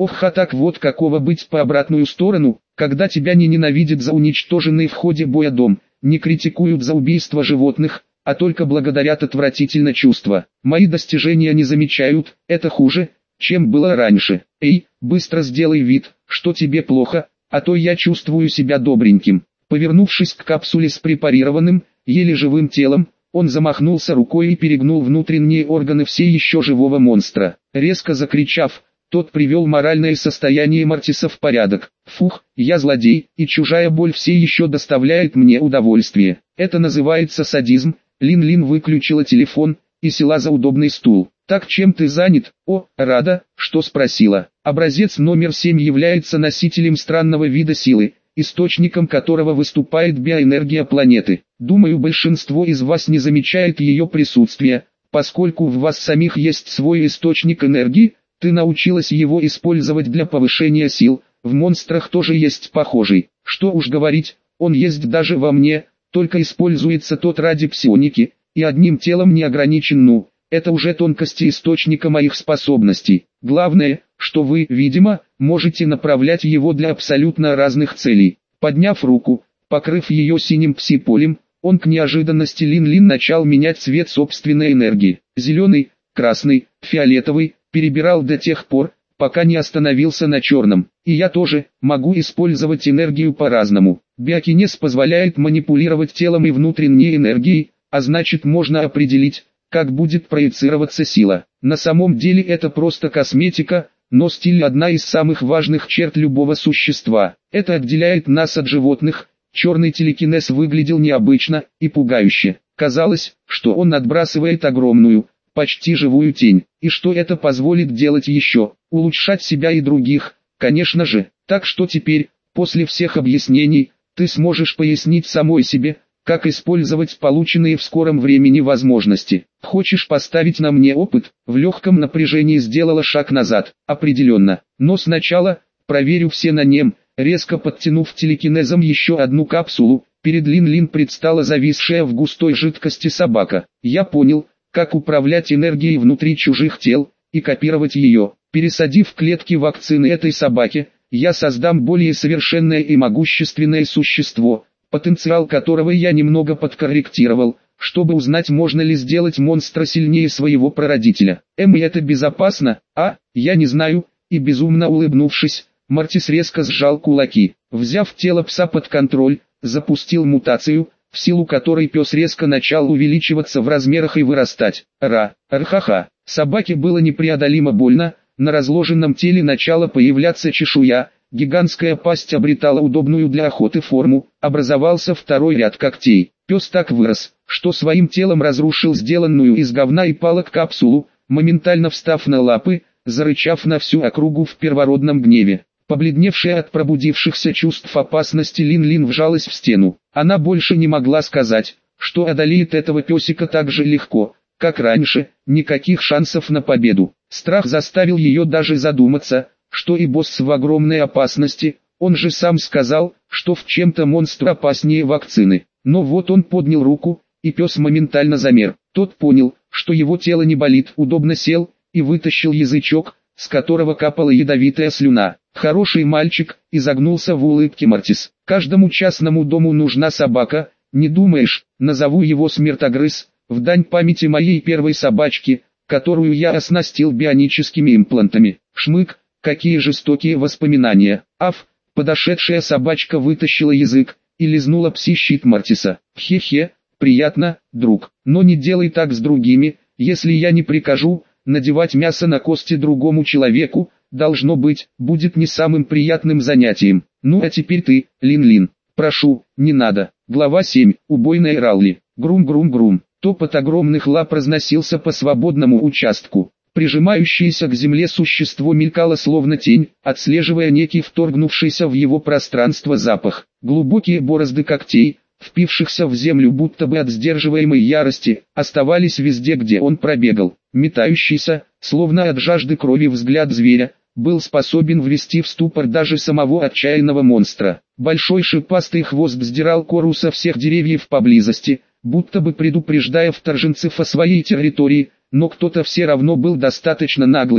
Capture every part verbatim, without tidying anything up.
Ох, а так вот какого быть по обратную сторону, когда тебя не ненавидят за уничтоженный в ходе боя дом, не критикуют за убийство животных, а только благодарят отвратительно чувства. Мои достижения не замечают, это хуже, чем было раньше. Эй, быстро сделай вид, что тебе плохо, а то я чувствую себя добреньким. Повернувшись к капсуле с препарированным, еле живым телом, он замахнулся рукой и перегнул внутренние органы все еще живого монстра. Резко закричав, тот привел моральное состояние Мортиса в порядок. Фух, я злодей, и чужая боль все еще доставляет мне удовольствие. Это называется садизм. Лин-Лин выключила телефон и села за удобный стул. Так чем ты занят? О, рада, что спросила. Образец номер семь является носителем странного вида силы, источником которого выступает биоэнергия планеты. Думаю, большинство из вас не замечает ее присутствия, поскольку в вас самих есть свой источник энергии, ты научилась его использовать для повышения сил, в монстрах тоже есть похожий. Что уж говорить, он есть даже во мне, только используется тот ради псионики, и одним телом не ограничен, ну, это уже тонкости источника моих способностей. Главное, что вы, видимо, можете направлять его для абсолютно разных целей. Подняв руку, покрыв ее синим пси-полем, он к неожиданности Лин-Лин начал менять цвет собственной энергии. Зеленый, красный, фиолетовый, перебирал до тех пор, пока не остановился на черном. И я тоже могу использовать энергию по-разному. Биокинез позволяет манипулировать телом и внутренней энергией, а значит можно определить, как будет проецироваться сила. На самом деле это просто косметика, но стиль – одна из самых важных черт любого существа. Это отделяет нас от животных. Черный телекинез выглядел необычно и пугающе. Казалось, что он отбрасывает огромную, почти живую тень. И что это позволит делать еще? Улучшать себя и других, конечно же. Так что теперь, после всех объяснений, ты сможешь пояснить самой себе, как использовать полученные в скором времени возможности. Хочешь поставить на мне опыт? В легком напряжении сделала шаг назад. Определенно. Но сначала, проверю все на нем. Резко подтянув телекинезом еще одну капсулу, перед Лин-Лин предстала зависшая в густой жидкости собака. Я понял, как управлять энергией внутри чужих тел, и копировать ее. Пересадив клетки вакцины этой собаке, я создам более совершенное и могущественное существо, потенциал которого я немного подкорректировал, чтобы узнать, можно ли сделать монстра сильнее своего прародителя. Эм, и это безопасно? А, я не знаю, и безумно улыбнувшись, Мортис резко сжал кулаки. Взяв тело пса под контроль, запустил мутацию, в силу которой пес резко начал увеличиваться в размерах и вырастать. Ра, рхаха. Собаке было непреодолимо больно, на разложенном теле начала появляться чешуя, гигантская пасть обретала удобную для охоты форму, образовался второй ряд когтей. Пес так вырос, что своим телом разрушил сделанную из говна и палок капсулу, моментально встав на лапы, зарычав на всю округу в первородном гневе. Побледневшая от пробудившихся чувств опасности Лин-Лин вжалась в стену. Она больше не могла сказать, что одолеет этого песика так же легко, как раньше, никаких шансов на победу. Страх заставил ее даже задуматься, что и босс в огромной опасности, он же сам сказал, что в чем-то монстр опаснее вакцины. Но вот он поднял руку, и пес моментально замер. Тот понял, что его тело не болит, удобно сел, и вытащил язычок, с которого капала ядовитая слюна. «Хороший мальчик», — изогнулся в улыбке Мортис. «Каждому частному дому нужна собака, не думаешь, назову его Смертогрыз, в дань памяти моей первой собачки, которую я оснастил бионическими имплантами». Шмык, какие жестокие воспоминания. Аф, подошедшая собачка вытащила язык и лизнула пси-щит Мортиса. «Хе-хе, приятно, друг, но не делай так с другими, если я не прикажу, надевать мясо на кости другому человеку, должно быть, будет не самым приятным занятием. Ну а теперь ты, Лин-Лин, прошу, не надо». Глава семь. Убойная Ралли. Грум-грум-грум. Топот огромных лап разносился по свободному участку. Прижимающееся к земле существо мелькало словно тень, отслеживая некий вторгнувшийся в его пространство запах. Глубокие борозды когтей, впившихся в землю будто бы от сдерживаемой ярости, оставались везде, где он пробегал. Метающийся, словно от жажды крови взгляд зверя, был способен ввести в ступор даже самого отчаянного монстра. Большой шипастый хвост сдирал кору со всех деревьев поблизости, будто бы предупреждая вторженцев о своей территории, но кто-то все равно был достаточно наглым,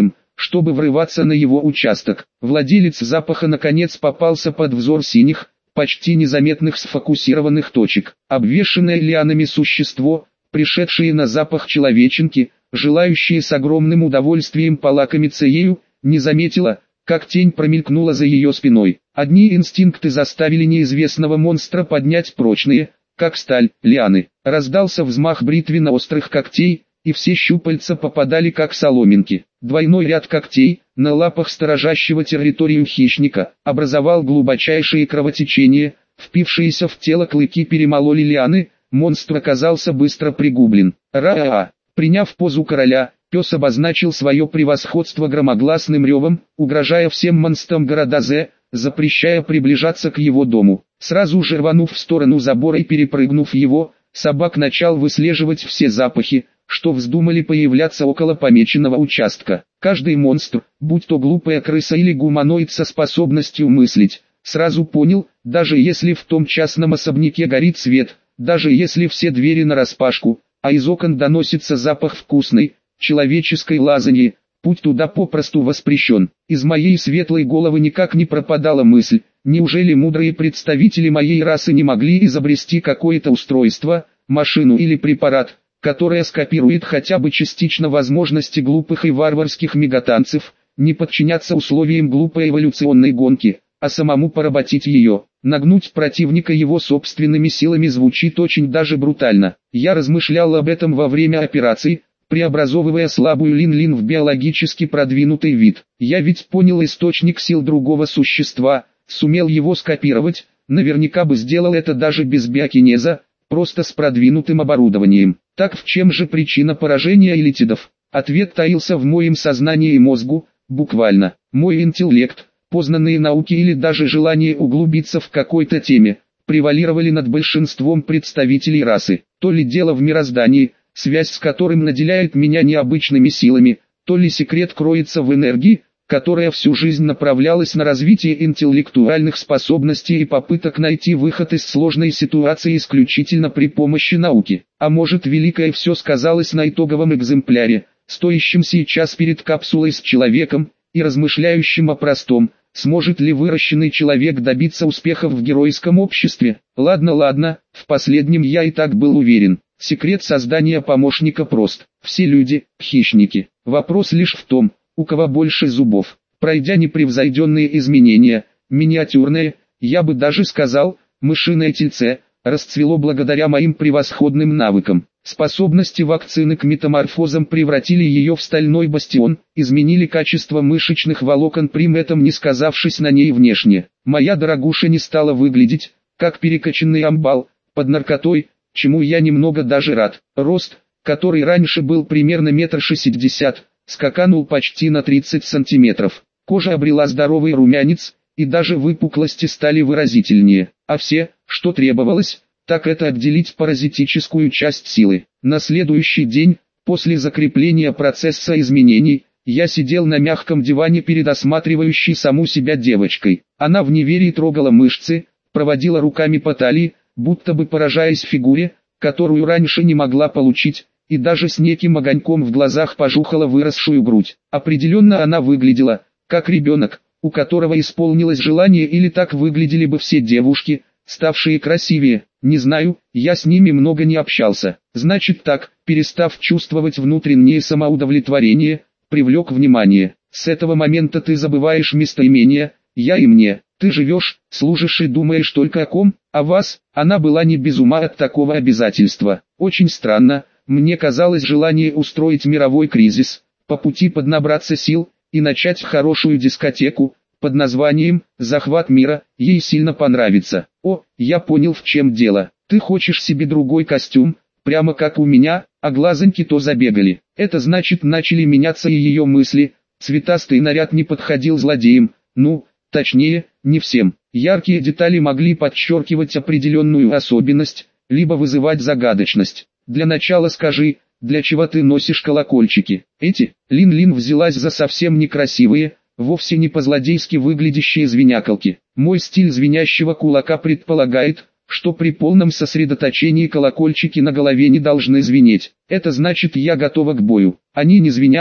чтобы врываться на его участок. Владелец запаха наконец попался под взор синих, почти незаметных сфокусированных точек. Обвешанное лианами существо, пришедшее на запах человеченки, желающее с огромным удовольствием полакомиться ею, не заметила, как тень промелькнула за ее спиной. Одни инстинкты заставили неизвестного монстра поднять прочные, как сталь, лианы. Раздался взмах бритвенно-острых когтей, и все щупальца попадали как соломинки. Двойной ряд когтей, на лапах сторожащего территорию хищника, образовал глубочайшее кровотечение, впившиеся в тело клыки перемололи лианы, монстр оказался быстро пригублен. Ра-а-а! Приняв позу короля, пес обозначил свое превосходство громогласным ревом, угрожая всем монстрам города З, запрещая приближаться к его дому. Сразу же рванув в сторону забора и перепрыгнув его, собак начал выслеживать все запахи, что вздумали появляться около помеченного участка. Каждый монстр, будь то глупая крыса или гуманоид со способностью мыслить, сразу понял, даже если в том частном особняке горит свет, даже если все двери нараспашку, а из окон доносится запах вкусной, человеческой лазаньи, путь туда попросту воспрещен. Из моей светлой головы никак не пропадала мысль, неужели мудрые представители моей расы не могли изобрести какое-то устройство, машину или препарат, которое скопирует хотя бы частично возможности глупых и варварских мегатанцев, не подчиняться условиям глупой эволюционной гонки, а самому поработить ее. Нагнуть противника его собственными силами звучит очень даже брутально. Я размышлял об этом во время операции, преобразовывая слабую Лин-Лин в биологически продвинутый вид. Я ведь понял источник сил другого существа, сумел его скопировать, наверняка бы сделал это даже без биокинеза, просто с продвинутым оборудованием. Так в чем же причина поражения элитидов? Ответ таился в моем сознании и мозгу, буквально. Мой интеллект, познанные науки или даже желание углубиться в какой-то теме, превалировали над большинством представителей расы. То ли дело в мироздании, связь с которым наделяет меня необычными силами, то ли секрет кроется в энергии, которая всю жизнь направлялась на развитие интеллектуальных способностей и попыток найти выход из сложной ситуации исключительно при помощи науки. А может, великое все сказалось на итоговом экземпляре, стоящем сейчас перед капсулой с человеком, и размышляющим о простом, сможет ли выращенный человек добиться успехов в геройском обществе. Ладно, ладно, в последнем я и так был уверен. Секрет создания помощника прост. Все люди – хищники. Вопрос лишь в том, у кого больше зубов. Пройдя непревзойденные изменения, миниатюрное, я бы даже сказал, мышиное тельце, расцвело благодаря моим превосходным навыкам. Способности вакцины к метаморфозам превратили ее в стальной бастион, изменили качество мышечных волокон, при этом не сказавшись на ней внешне. Моя дорогуша не стала выглядеть, как перекачанный амбал, под наркотой, чему я немного даже рад. Рост, который раньше был примерно метр шестьдесят, скаканул почти на тридцать сантиметров. Кожа обрела здоровый румянец, и даже выпуклости стали выразительнее. А все, что требовалось, так это отделить паразитическую часть силы. На следующий день, после закрепления процесса изменений, я сидел на мягком диване перед осматривающей саму себя девочкой. Она в неверии трогала мышцы, проводила руками по талии, будто бы поражаясь фигуре, которую раньше не могла получить, и даже с неким огоньком в глазах пожухала выросшую грудь. Определенно она выглядела, как ребенок, у которого исполнилось желание, или так выглядели бы все девушки, ставшие красивее. Не знаю, я с ними много не общался. Значит так, перестав чувствовать внутреннее самоудовлетворение, привлек внимание. С этого момента ты забываешь местоимение «я» и «мне». Ты живешь, служишь и думаешь только о ком, о вас. Она была не без ума от такого обязательства. Очень странно, мне казалось, желание устроить мировой кризис, по пути поднабраться сил и начать хорошую дискотеку под названием «Захват мира», ей сильно понравится. О, я понял, в чем дело. Ты хочешь себе другой костюм, прямо как у меня, а глазоньки то забегали. Это значит, начали меняться и ее мысли. Цветастый наряд не подходил злодеям, ну, точнее, не всем. Яркие детали могли подчеркивать определенную особенность, либо вызывать загадочность. Для начала скажи, для чего ты носишь колокольчики? Эти? Лин-Лин взялась за совсем некрасивые, вовсе не по-злодейски выглядящие звеняколки. Мой стиль звенящего кулака предполагает, что при полном сосредоточении колокольчики на голове не должны звенеть. Это значит, я готова к бою. Они не звенят,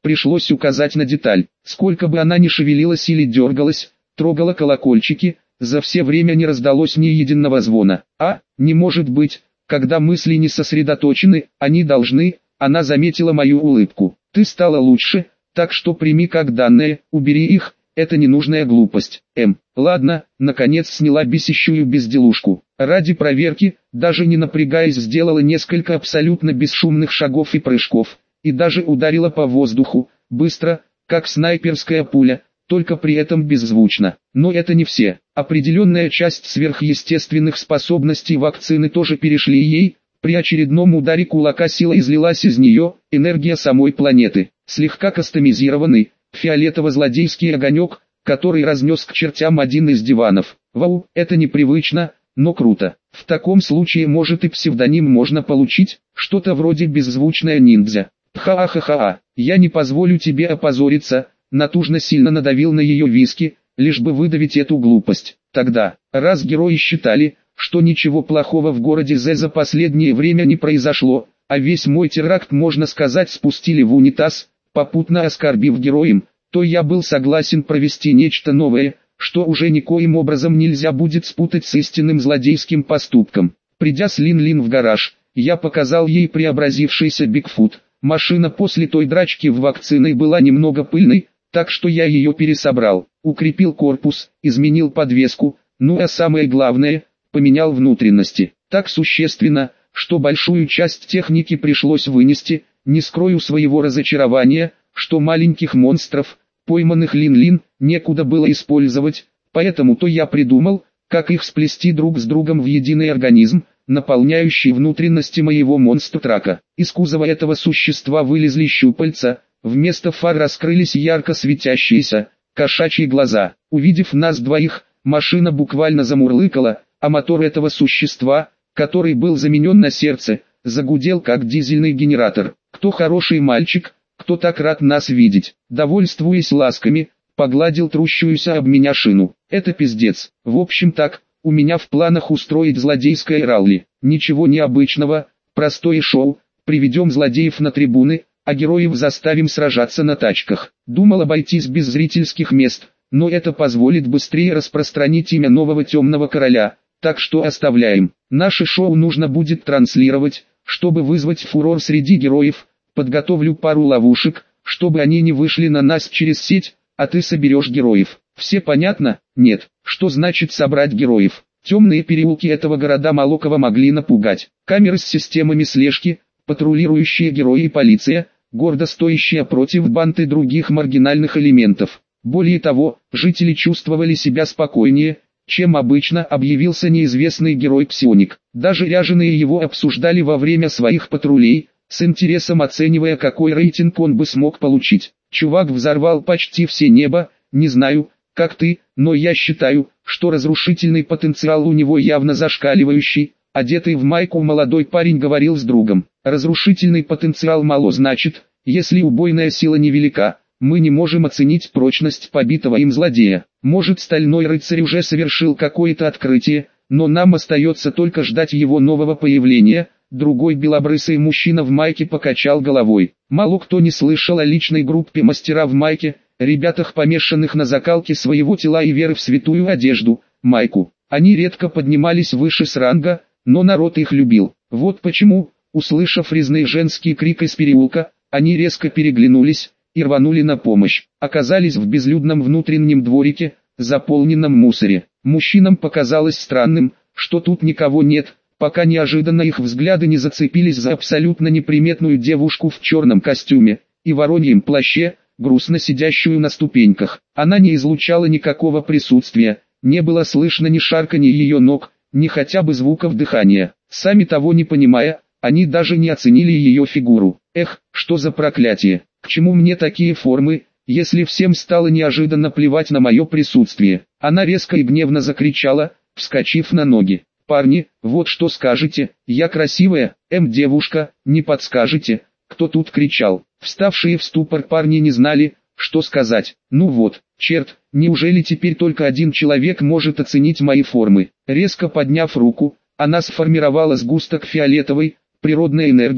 пришлось указать на деталь. Сколько бы она ни шевелилась или дергалась, трогала колокольчики, за все время не раздалось ни единого звона. А, не может быть, когда мысли не сосредоточены, они должны, она заметила мою улыбку. Ты стала лучше, так что прими как данное, убери их, это ненужная глупость. М. Ладно, наконец сняла бесящую безделушку. Ради проверки, даже не напрягаясь, сделала несколько абсолютно бесшумных шагов и прыжков, и даже ударила по воздуху, быстро, как снайперская пуля, только при этом беззвучно. Но это не все. Определенная часть сверхъестественных способностей вакцины тоже перешли ей. При очередном ударе кулака сила излилась из нее, энергия самой планеты. Слегка кастомизированный, фиолетово-злодейский огонек, который разнес к чертям один из диванов. Вау, это непривычно, но круто. В таком случае может и псевдоним можно получить, что-то вроде беззвучная ниндзя. Ха-ха-ха-ха, я не позволю тебе опозориться, натужно сильно надавил на ее виски, лишь бы выдавить эту глупость. Тогда, раз герои считали, что ничего плохого в городе З за последнее время не произошло, а весь мой теракт, можно сказать, спустили в унитаз, попутно оскорбив героям, то я был согласен провести нечто новое, что уже никоим образом нельзя будет спутать с истинным злодейским поступком. Придя с Лин-Лин в гараж, я показал ей преобразившийся Бигфут. Машина после той драчки в вакциной была немного пыльной, так что я ее пересобрал, укрепил корпус, изменил подвеску, ну а самое главное, поменял внутренности. Так существенно, что большую часть техники пришлось вынести. Не скрою своего разочарования, что маленьких монстров, пойманных Лин-Лин, некуда было использовать, поэтому-то я придумал, как их сплести друг с другом в единый организм, наполняющий внутренности моего монстр-трака. Из кузова этого существа вылезли щупальца, вместо фар раскрылись ярко светящиеся, кошачьи глаза. Увидев нас двоих, машина буквально замурлыкала, а мотор этого существа, который был заменен на сердце, загудел как дизельный генератор. Кто хороший мальчик, кто так рад нас видеть. Довольствуясь ласками, погладил трущуюся об меня шину. Это пиздец. В общем так, у меня в планах устроить злодейское ралли. Ничего необычного, простое шоу. Приведем злодеев на трибуны, а героев заставим сражаться на тачках. Думал обойтись без зрительских мест, но это позволит быстрее распространить имя нового темного короля. Так что оставляем. Наше шоу нужно будет транслировать, чтобы вызвать фурор среди героев. Подготовлю пару ловушек, чтобы они не вышли на нас через сеть, а ты соберешь героев. Все понятно? Нет. Что значит собрать героев? Темные переулки этого города Молокова могли напугать. Камеры с системами слежки, патрулирующие герои и полиция, гордо стоящие против банд и других маргинальных элементов. Более того, жители чувствовали себя спокойнее, чем обычно. Объявился неизвестный герой-псионик. Даже ряженые его обсуждали во время своих патрулей, с интересом оценивая, какой рейтинг он бы смог получить. Чувак взорвал почти все небо, не знаю, как ты, но я считаю, что разрушительный потенциал у него явно зашкаливающий. Одетый в майку молодой парень говорил с другом. Разрушительный потенциал мало значит, если убойная сила невелика. Мы не можем оценить прочность побитого им злодея. Может, стальной рыцарь уже совершил какое-то открытие, но нам остается только ждать его нового появления. Другой белобрысый мужчина в майке покачал головой. Мало кто не слышал о личной группе мастера в майке, ребятах, помешанных на закалке своего тела и веры в святую одежду, майку. Они редко поднимались выше с ранга, но народ их любил. Вот почему, услышав резный женский крик из переулка, они резко переглянулись и рванули на помощь. Оказались в безлюдном внутреннем дворике, заполненном мусоре. Мужчинам показалось странным, что тут никого нет, пока неожиданно их взгляды не зацепились за абсолютно неприметную девушку в черном костюме и вороньем плаще, грустно сидящую на ступеньках. Она не излучала никакого присутствия, не было слышно ни шарканья ее ног, ни хотя бы звуков дыхания. Сами того не понимая, они даже не оценили ее фигуру. Эх, что за проклятие! К чему мне такие формы, если всем стало неожиданно плевать на мое присутствие? Она резко и гневно закричала, вскочив на ноги. «Парни, вот что скажете, я красивая, эм девушка, не подскажете, кто тут кричал?» Вставшие в ступор парни не знали, что сказать. «Ну вот, черт, неужели теперь только один человек может оценить мои формы?» Резко подняв руку, она сформировала сгусток фиолетовой, природной энергии,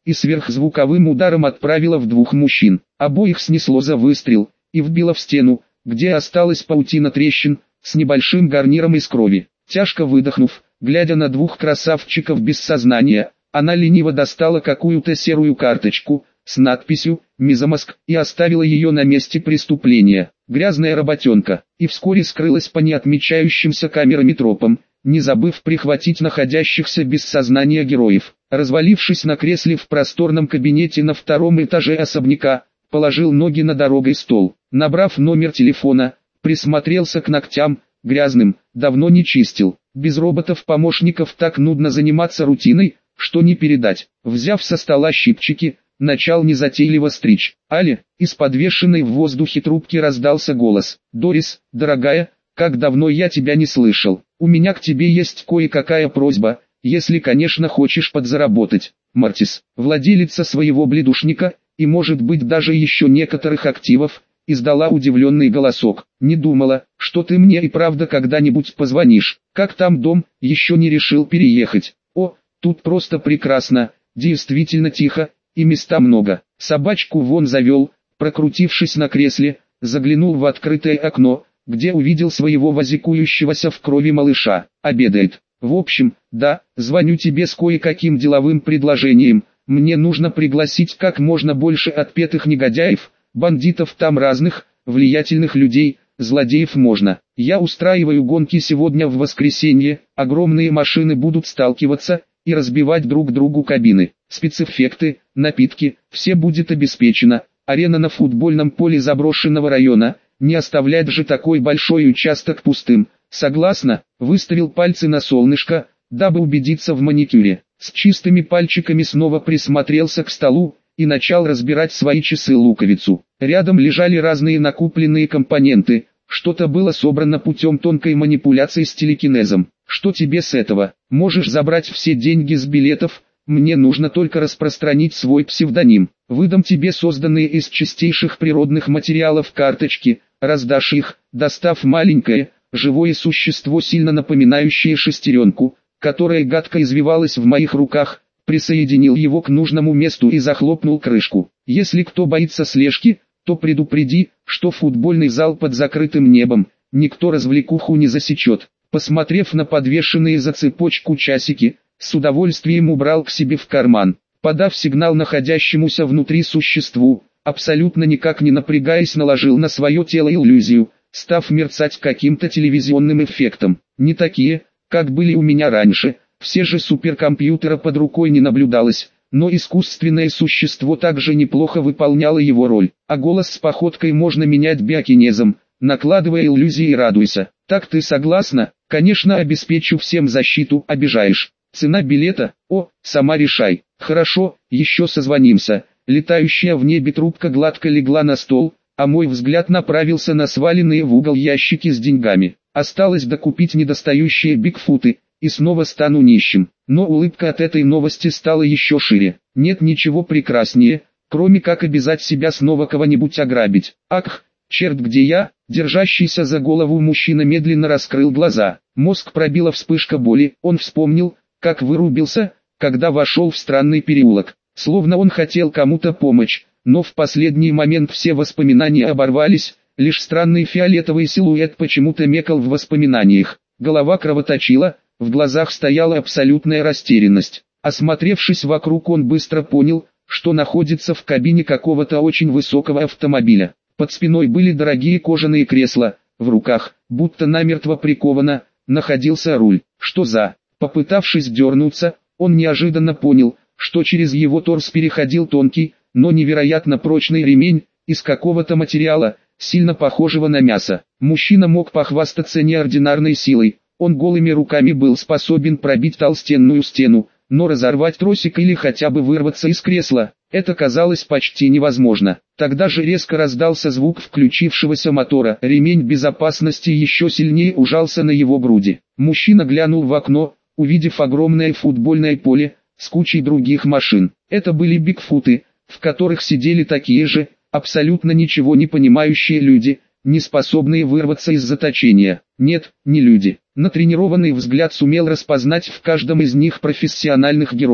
и сверхзвуковым ударом отправила в двух мужчин. Обоих снесло за выстрел и вбило в стену, где осталась паутина трещин, с небольшим гарниром из крови. Тяжко выдохнув, глядя на двух красавчиков без сознания, она лениво достала какую-то серую карточку с надписью «Мезомозг» и оставила ее на месте преступления. Грязная работенка, и вскоре скрылась по неотмечающимся камерами тропам, не забыв прихватить находящихся без сознания героев. Развалившись на кресле в просторном кабинете на втором этаже особняка, положил ноги на дорогой стол. Набрав номер телефона, присмотрелся к ногтям, грязным, давно не чистил. Без роботов-помощников так нудно заниматься рутиной, что не передать. Взяв со стола щипчики, начал незатейливо стричь. «Али», из подвешенной в воздухе трубки раздался голос. «Дорис, дорогая, как давно я тебя не слышал. У меня к тебе есть кое-какая просьба, если, конечно, хочешь подзаработать». Мартис, владелица своего бледушника, и может быть даже еще некоторых активов, издала удивленный голосок. «Не думала, что ты мне и правда когда-нибудь позвонишь. Как там дом, еще не решил переехать?» «О, тут просто прекрасно, действительно тихо, и места много. Собачку вон завел», прокрутившись на кресле, заглянул в открытое окно, где увидел своего возикующегося в крови малыша. «Обедает. В общем, да, звоню тебе с кое-каким деловым предложением. Мне нужно пригласить как можно больше отпетых негодяев, бандитов там разных, влиятельных людей, злодеев можно. Я устраиваю гонки сегодня в воскресенье, огромные машины будут сталкиваться и разбивать друг другу кабины. Спецэффекты, напитки, все будет обеспечено. Арена на футбольном поле заброшенного района, не оставлять же такой большой участок пустым. Согласна?» Выставил пальцы на солнышко, дабы убедиться в маникюре. С чистыми пальчиками снова присмотрелся к столу и начал разбирать свои часы-луковицу. Рядом лежали разные накупленные компоненты, что-то было собрано путем тонкой манипуляции с телекинезом. «Что тебе с этого? Можешь забрать все деньги с билетов, мне нужно только распространить свой псевдоним. Выдам тебе созданные из чистейших природных материалов карточки, раздашь их, достав маленькое, живое существо, сильно напоминающее шестеренку, которая гадко извивалась в моих руках, присоединил его к нужному месту и захлопнул крышку. Если кто боится слежки, то предупреди, что футбольный зал под закрытым небом, никто развлекуху не засечет». Посмотрев на подвешенные за цепочку часики, с удовольствием убрал к себе в карман. Подав сигнал находящемуся внутри существу, абсолютно никак не напрягаясь, наложил на свое тело иллюзию, став мерцать каким-то телевизионным эффектом. Не такие, как были у меня раньше, все же суперкомпьютера под рукой не наблюдалось, но искусственное существо также неплохо выполняло его роль, а голос с походкой можно менять биокинезом, накладывая иллюзии и радуйся. «Так ты согласна?» «Конечно, обеспечу всем защиту, обижаешь. Цена билета? О, сама решай». «Хорошо, еще созвонимся». Летающая в небе трубка гладко легла на стол, а мой взгляд направился на сваленные в угол ящики с деньгами. Осталось докупить недостающие бигфуты, и снова стану нищим. Но улыбка от этой новости стала еще шире. Нет ничего прекраснее, кроме как обязать себя снова кого-нибудь ограбить. Ах, черт, где я? Держащийся за голову мужчина медленно раскрыл глаза. Мозг пробила вспышка боли, он вспомнил, как вырубился, когда вошел в странный переулок. Словно он хотел кому-то помочь, но в последний момент все воспоминания оборвались, лишь странный фиолетовый силуэт почему-то мекал в воспоминаниях. Голова кровоточила, в глазах стояла абсолютная растерянность. Осмотревшись вокруг, он быстро понял, что находится в кабине какого-то очень высокого автомобиля. Под спиной были дорогие кожаные кресла, в руках, будто намертво приковано, находился руль. Что за? Попытавшись дернуться, он неожиданно понял, что через его торс переходил тонкий, но невероятно прочный ремень, из какого-то материала, сильно похожего на мясо. Мужчина мог похвастаться неординарной силой, он голыми руками был способен пробить толстенную стену, но разорвать тросик или хотя бы вырваться из кресла, это казалось почти невозможно. Тогда же резко раздался звук включившегося мотора, ремень безопасности еще сильнее ужался на его груди. Мужчина глянул в окно, увидев огромное футбольное поле, с кучей других машин. Это были бигфуты, в которых сидели такие же, абсолютно ничего не понимающие люди, не способные вырваться из заточения. Нет, не люди. Натренированный взгляд сумел распознать в каждом из них профессиональных героев.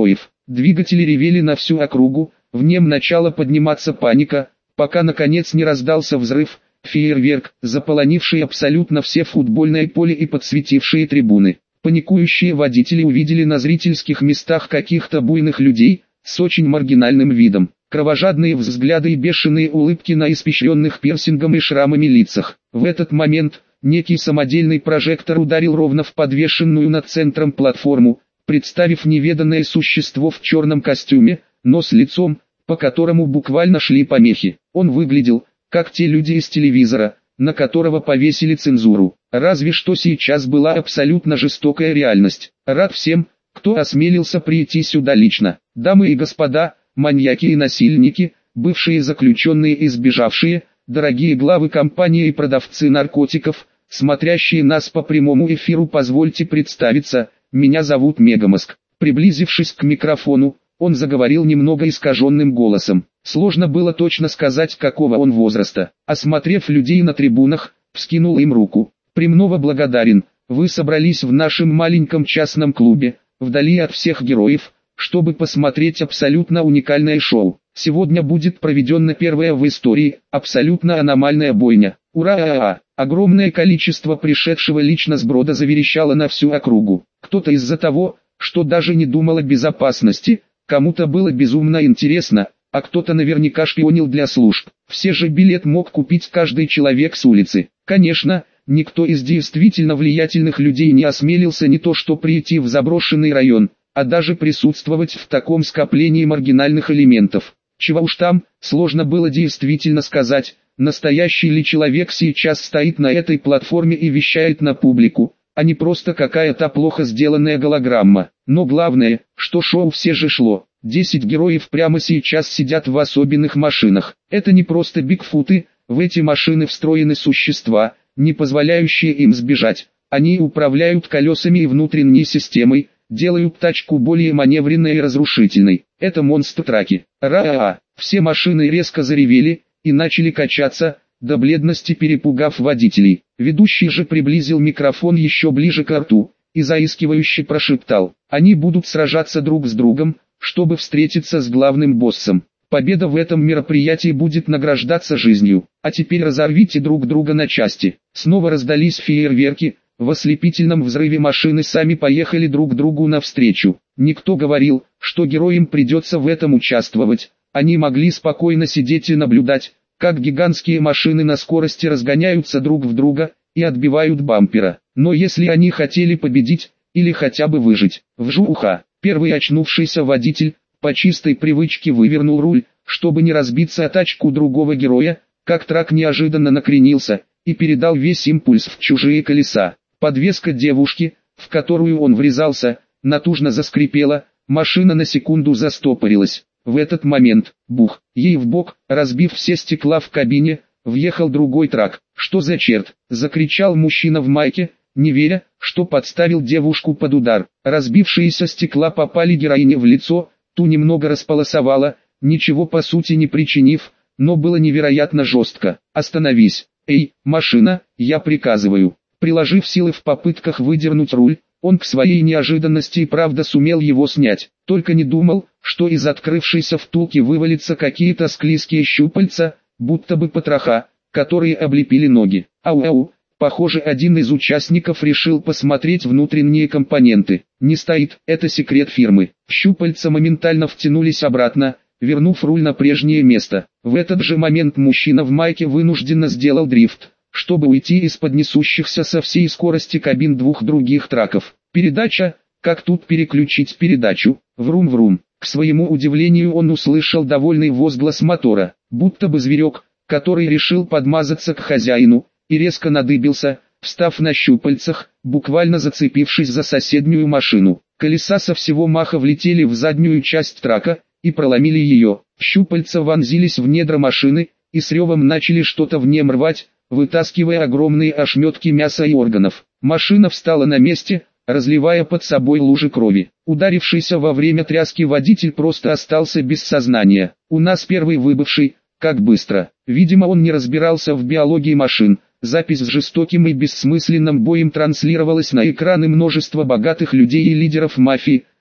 Двигатели ревели на всю округу, в нем начала подниматься паника, пока наконец не раздался взрыв, фейерверк, заполонивший абсолютно все футбольное поле и подсветившие трибуны. Паникующие водители увидели на зрительских местах каких-то буйных людей, с очень маргинальным видом. Кровожадные взгляды и бешеные улыбки на испещренных пирсингом и шрамами лицах. В этот момент, некий самодельный прожектор ударил ровно в подвешенную над центром платформу, представив неведанное существо в черном костюме, но с лицом, по которому буквально шли помехи. Он выглядел, как те люди из телевизора, на которого повесили цензуру. Разве что сейчас была абсолютно жестокая реальность. Рад всем, кто осмелился прийти сюда лично. Дамы и господа, маньяки и насильники, бывшие заключенные и сбежавшие, дорогие главы компании и продавцы наркотиков, смотрящие нас по прямому эфиру, позвольте представиться, меня зовут Мегамозг. Приблизившись к микрофону, он заговорил немного искаженным голосом. Сложно было точно сказать, какого он возраста. Осмотрев людей на трибунах, вскинул им руку. «Премного благодарен, вы собрались в нашем маленьком частном клубе, вдали от всех героев, чтобы посмотреть абсолютно уникальное шоу. Сегодня будет проведена первая в истории, абсолютно аномальная бойня. Ура! Огромное количество пришедшего лично сброда заверещало на всю округу. Кто-то из-за того, что даже не думал о безопасности, кому-то было безумно интересно, а кто-то наверняка шпионил для служб. Все же билет мог купить каждый человек с улицы. Конечно, никто из действительно влиятельных людей не осмелился не то что прийти в заброшенный район, а даже присутствовать в таком скоплении маргинальных элементов. Чего уж там, сложно было действительно сказать, настоящий ли человек сейчас стоит на этой платформе и вещает на публику, а не просто какая-то плохо сделанная голограмма. Но главное, что шоу все же шло. Десять героев прямо сейчас сидят в особенных машинах. Это не просто бигфуты, в эти машины встроены существа, не позволяющие им сбежать. Они управляют колесами и внутренней системой, делают тачку более маневренной и разрушительной. Это монстр-траки. Ра-а-а! Все машины резко заревели и начали качаться, до бледности перепугав водителей. Ведущий же приблизил микрофон еще ближе к рту и заискивающе прошептал: «Они будут сражаться друг с другом, чтобы встретиться с главным боссом. Победа в этом мероприятии будет награждаться жизнью. А теперь разорвите друг друга на части». Снова раздались фейерверки. В ослепительном взрыве машины сами поехали друг другу навстречу. Никто говорил, что героям придется в этом участвовать. Они могли спокойно сидеть и наблюдать, как гигантские машины на скорости разгоняются друг в друга и отбивают бампера. Но если они хотели победить, или хотя бы выжить, вжуха, первый очнувшийся водитель, по чистой привычке вывернул руль, чтобы не разбиться о тачку другого героя, как трак неожиданно накренился и передал весь импульс в чужие колеса. Подвеска девушки, в которую он врезался, натужно заскрипела, машина на секунду застопорилась. В этот момент, бух, ей в бок, разбив все стекла в кабине, въехал другой трак. «Что за черт?» – закричал мужчина в майке, не веря, что подставил девушку под удар. Разбившиеся стекла попали героине в лицо, ту немного располосовало, ничего по сути не причинив, но было невероятно жестко. «Остановись! Эй, машина, я приказываю!» Приложив силы в попытках выдернуть руль, он к своей неожиданности и правда сумел его снять. Только не думал, что из открывшейся втулки вывалятся какие-то склизкие щупальца, будто бы потроха, которые облепили ноги. Ау-ау, похоже, один из участников решил посмотреть внутренние компоненты. Не стоит, это секрет фирмы. Щупальца моментально втянулись обратно, вернув руль на прежнее место. В этот же момент мужчина в майке вынужденно сделал дрифт, чтобы уйти из-под несущихся со всей скорости кабин двух других траков. Передача, как тут переключить передачу, врум-врум. К своему удивлению он услышал довольный возглас мотора, будто бы зверек, который решил подмазаться к хозяину, и резко надыбился, встав на щупальцах, буквально зацепившись за соседнюю машину. Колеса со всего маха влетели в заднюю часть трака и проломили ее. Щупальца вонзились в недра машины и с ревом начали что-то в нем рвать, вытаскивая огромные ошметки мяса и органов. Машина встала на месте, разливая под собой лужи крови. Ударившийся во время тряски водитель просто остался без сознания. «У нас первый выбывший, как быстро». Видимо, он не разбирался в биологии машин. Запись с жестоким и бессмысленным боем транслировалась на экраны множества богатых людей и лидеров мафии,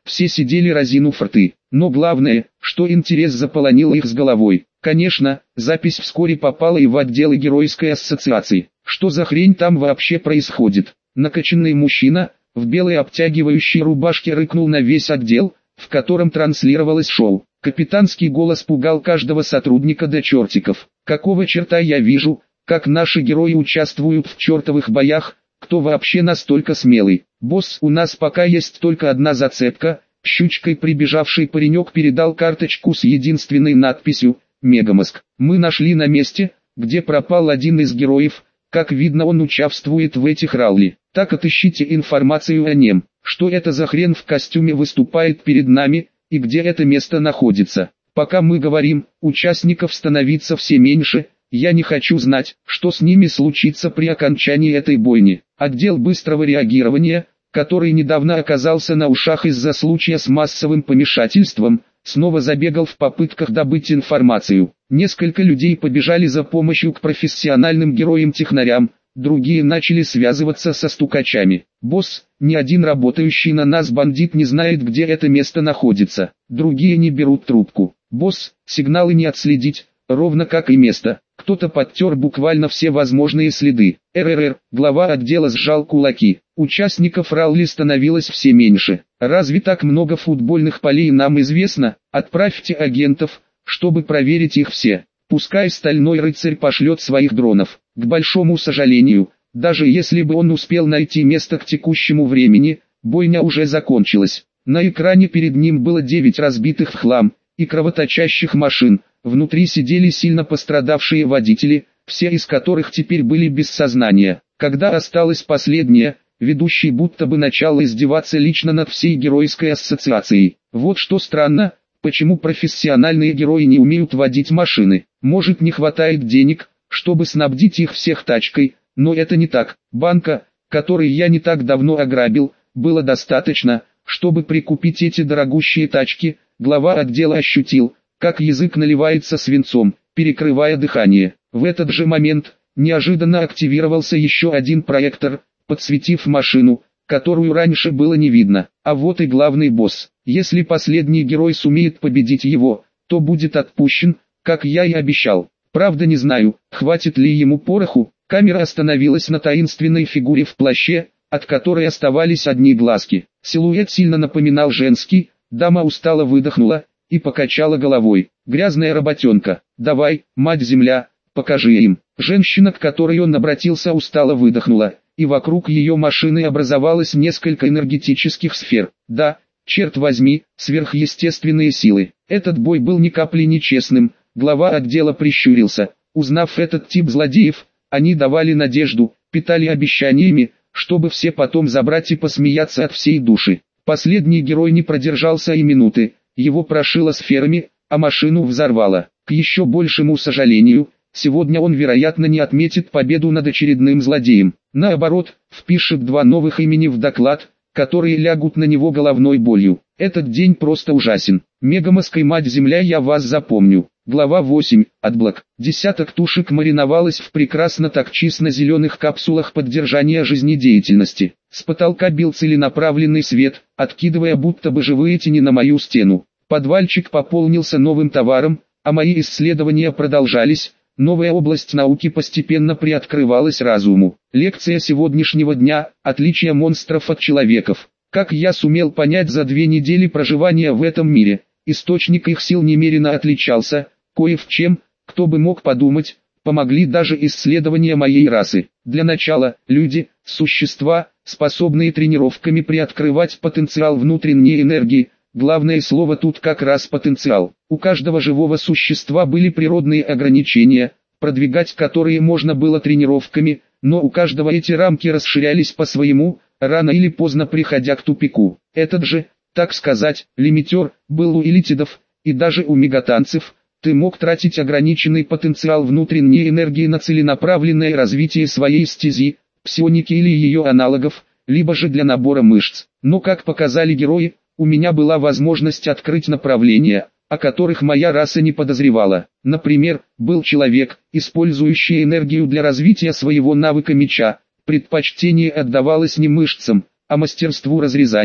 все сидели разинув рты. Но главное, что интерес заполонил их с головой. Конечно, запись вскоре попала и в отделы Геройской ассоциации. Что за хрень там вообще происходит? Накачанный мужчина, в белой обтягивающей рубашке рыкнул на весь отдел, в котором транслировалось шоу. Капитанский голос пугал каждого сотрудника до чертиков. Какого черта я вижу, как наши герои участвуют в чертовых боях, кто вообще настолько смелый? Босс, у нас пока есть только одна зацепка. Щучкой прибежавший паренек передал карточку с единственной надписью «Мегамозг». Мы нашли на месте, где пропал один из героев. Как видно, он участвует в этих ралли. Так отыщите информацию о нем. Что это за хрен в костюме выступает перед нами, и где это место находится. Пока мы говорим, участников становится все меньше. Я не хочу знать, что с ними случится при окончании этой бойни. Отдел быстрого реагирования, который недавно оказался на ушах из-за случая с массовым помешательством, снова забегал в попытках добыть информацию. Несколько людей побежали за помощью к профессиональным героям-технарям, другие начали связываться со стукачами. «Босс, ни один работающий на нас бандит не знает, где это место находится. Другие не берут трубку. Босс, сигналы не отследить, ровно как и место». Кто-то подтер буквально все возможные следы. РРР, глава отдела сжал кулаки. Участников ралли становилось все меньше. Разве так много футбольных полей нам известно? Отправьте агентов, чтобы проверить их все. Пускай Стальной Рыцарь пошлет своих дронов. К большому сожалению, даже если бы он успел найти место к текущему времени, бойня уже закончилась. На экране перед ним было девять разбитых в хлам и кровоточащих машин. Внутри сидели сильно пострадавшие водители, все из которых теперь были без сознания. Когда осталась последняя, ведущий будто бы начал издеваться лично над всей Геройской ассоциацией. Вот что странно, почему профессиональные герои не умеют водить машины. Может, не хватает денег, чтобы снабдить их всех тачкой, но это не так. Банка, который я не так давно ограбил, было достаточно, чтобы прикупить эти дорогущие тачки. Глава отдела ощутил, как язык наливается свинцом, перекрывая дыхание. В этот же момент, неожиданно активировался еще один проектор, подсветив машину, которую раньше было не видно. А вот и главный босс. Если последний герой сумеет победить его, то будет отпущен, как я и обещал. Правда не знаю, хватит ли ему пороху. Камера остановилась на таинственной фигуре в плаще, от которой оставались одни глазки. Силуэт сильно напоминал женский, дама устало выдохнула и покачала головой. Грязная работенка. Давай, мать-земля, покажи им. Женщина, к которой он обратился, устало выдохнула, и вокруг ее машины образовалось несколько энергетических сфер. Да, черт возьми, сверхъестественные силы. Этот бой был ни капли не честным. Глава отдела прищурился. Узнав этот тип злодеев, они давали надежду, питали обещаниями, чтобы все потом забрать и посмеяться от всей души. Последний герой не продержался и минуты. Его прошило сферами, а машину взорвало. К еще большему сожалению, сегодня он вероятно не отметит победу над очередным злодеем. Наоборот, впишет два новых имени в доклад, которые лягут на него головной болью. Этот день просто ужасен. Мегамозг и мать-земля, я вас запомню. Глава восемь. Отблок. Десяток тушек мариновалось в прекрасно так честно-зеленых капсулах поддержания жизнедеятельности. С потолка бил целенаправленный свет, откидывая будто бы живые тени на мою стену. Подвальчик пополнился новым товаром, а мои исследования продолжались. Новая область науки постепенно приоткрывалась разуму. Лекция сегодняшнего дня – отличие монстров от человеков. Как я сумел понять за две недели проживания в этом мире, источник их сил немерено отличался. Кое в чем, кто бы мог подумать, помогли даже исследования моей расы. Для начала, люди – существа, способные тренировками приоткрывать потенциал внутренней энергии. Главное слово тут как раз потенциал. У каждого живого существа были природные ограничения, продвигать которые можно было тренировками, но у каждого эти рамки расширялись по-своему, рано или поздно приходя к тупику. Этот же, так сказать, лимитер, был у элитидов, и даже у мегатанцев. Ты мог тратить ограниченный потенциал внутренней энергии на целенаправленное развитие своей стези, псионики или ее аналогов, либо же для набора мышц. Но как показали герои, у меня была возможность открыть направления, о которых моя раса не подозревала. Например, был человек, использующий энергию для развития своего навыка меча. Предпочтение отдавалось не мышцам, а мастерству разрезания.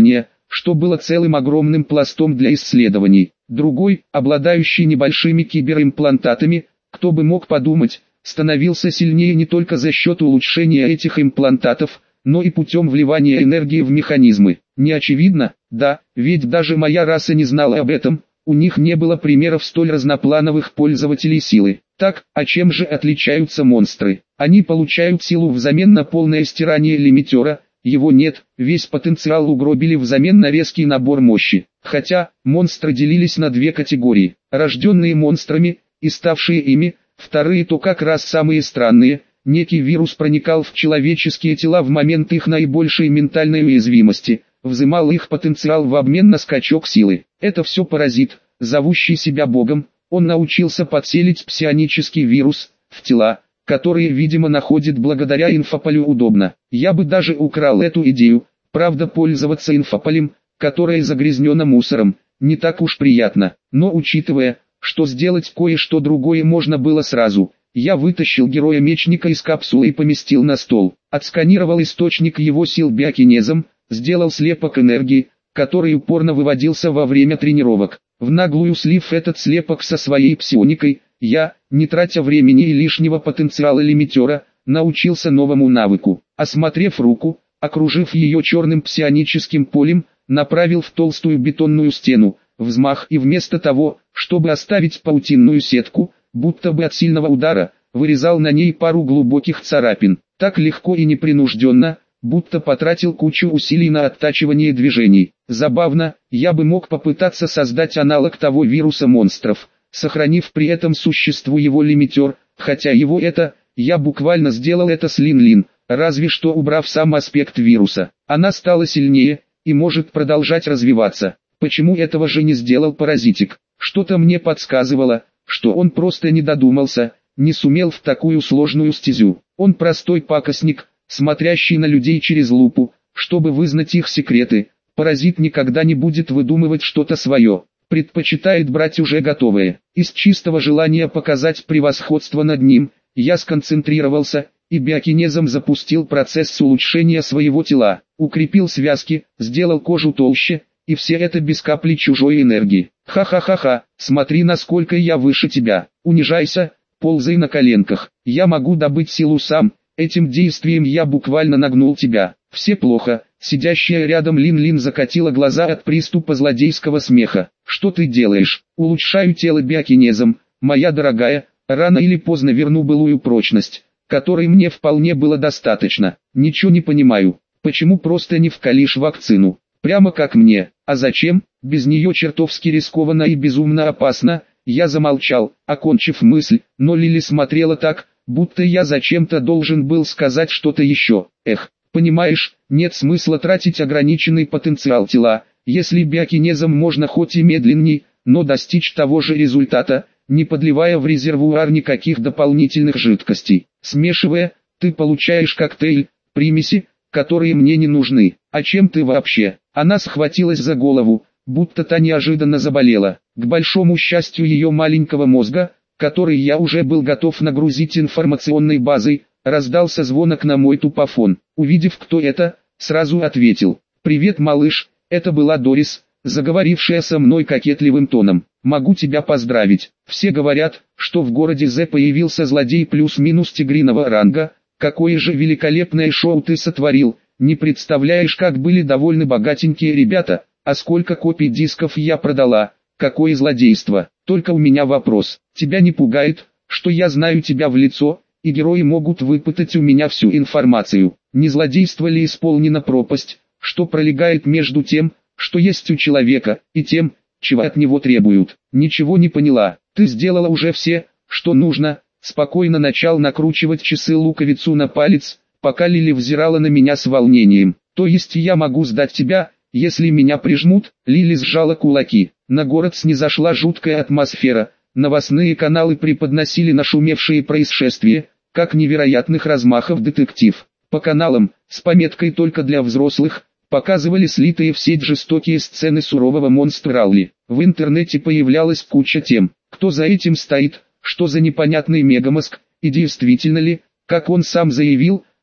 что было целым огромным пластом для исследований. Другой, обладающий небольшими киберимплантатами, кто бы мог подумать, становился сильнее не только за счет улучшения этих имплантатов, но и путем вливания энергии в механизмы. Не очевидно? Да, ведь даже моя раса не знала об этом, у них не было примеров столь разноплановых пользователей силы. Так, а чем же отличаются монстры? Они получают силу взамен на полное стирание лимитера, его нет, весь потенциал угробили взамен на резкий набор мощи. Хотя, монстры делились на две категории: рожденные монстрами и ставшие ими. Вторые то как раз самые странные. Некий вирус проникал в человеческие тела в момент их наибольшей ментальной уязвимости, взымал их потенциал в обмен на скачок силы. Это все паразит, зовущий себя богом. Он научился подселить псионический вирус в тела, которые, видимо, находит благодаря инфополю удобно. Я бы даже украл эту идею, правда пользоваться инфополем, которое загрязнено мусором, не так уж приятно. Но учитывая, что сделать кое-что другое можно было сразу, я вытащил героя-мечника из капсулы и поместил на стол. Отсканировал источник его сил биокинезом, сделал слепок энергии, который упорно выводился во время тренировок. В наглую слив этот слепок со своей псионикой, я, не тратя времени и лишнего потенциала лимитера, научился новому навыку. Осмотрев руку, окружив ее черным псионическим полем, направил в толстую бетонную стену, взмах, и вместо того, чтобы оставить паутинную сетку, будто бы от сильного удара, вырезал на ней пару глубоких царапин. Так легко и непринужденно, будто потратил кучу усилий на оттачивание движений. Забавно, я бы мог попытаться создать аналог того вируса монстров, сохранив при этом существу его лимитер, хотя его это, я буквально сделал это с Лин-Лин, разве что убрав сам аспект вируса. Она стала сильнее и может продолжать развиваться. Почему этого же не сделал паразитик? Что-то мне подсказывало, что он просто не додумался, не сумел в такую сложную стезю. Он простой пакостник, смотрящий на людей через лупу, чтобы вызнать их секреты. Паразит никогда не будет выдумывать что-то свое, предпочитает брать уже готовое. Из чистого желания показать превосходство над ним, я сконцентрировался и биокинезом запустил процесс улучшения своего тела, укрепил связки, сделал кожу толще, и все это без капли чужой энергии. Ха-ха-ха-ха, смотри, насколько я выше тебя, унижайся, ползай на коленках, я могу добыть силу сам, этим действием я буквально нагнул тебя. Все плохо. Сидящая рядом Лин-Лин закатила глаза от приступа злодейского смеха. Что ты делаешь? Улучшаю тело биокинезом, моя дорогая, рано или поздно верну былую прочность, которой мне вполне было достаточно. Ничего не понимаю, почему просто не вкалишь вакцину? Прямо как мне. А зачем? Без нее чертовски рискованно и безумно опасно. Я замолчал, окончив мысль, но Лили смотрела так, будто я зачем-то должен был сказать что-то еще. Эх, понимаешь, нет смысла тратить ограниченный потенциал тела, если биокинезом можно хоть и медленней, но достичь того же результата, не подливая в резервуар никаких дополнительных жидкостей. Смешивая, ты получаешь коктейль, примеси, которые мне не нужны. А чем ты вообще? Она схватилась за голову, будто та неожиданно заболела. К большому счастью ее маленького мозга, который я уже был готов нагрузить информационной базой, раздался звонок на мой тупофон. Увидев, кто это, сразу ответил: «Привет, малыш, это была Дорис, заговорившая со мной кокетливым тоном. Могу тебя поздравить. Все говорят, что в городе З появился злодей плюс-минус тигриного ранга. Какое же великолепное шоу ты сотворил, не представляешь, как были довольны богатенькие ребята, а сколько копий дисков я продала, какое злодейство. Только у меня вопрос, тебя не пугает, что я знаю тебя в лицо, и герои могут выпытать у меня всю информацию? Не злодейство ли исполнена пропасть, что пролегает между тем, что есть у человека, и тем, чего от него требуют? Ничего не поняла. Ты сделала уже все, что нужно». Спокойно начал накручивать часы луковицу на палец, пока Лили взирала на меня с волнением. «То есть я могу сдать тебя, если меня прижмут?» Лили сжала кулаки. На город снизошла жуткая атмосфера. Новостные каналы преподносили нашумевшие происшествия, как невероятных размахов детектив. По каналам, с пометкой «Только для взрослых», показывали слитые в сеть жестокие сцены сурового монстра Раули. В интернете появлялась куча тем, кто за этим стоит, что за непонятный мегамозг, и действительно ли, как он сам заявил,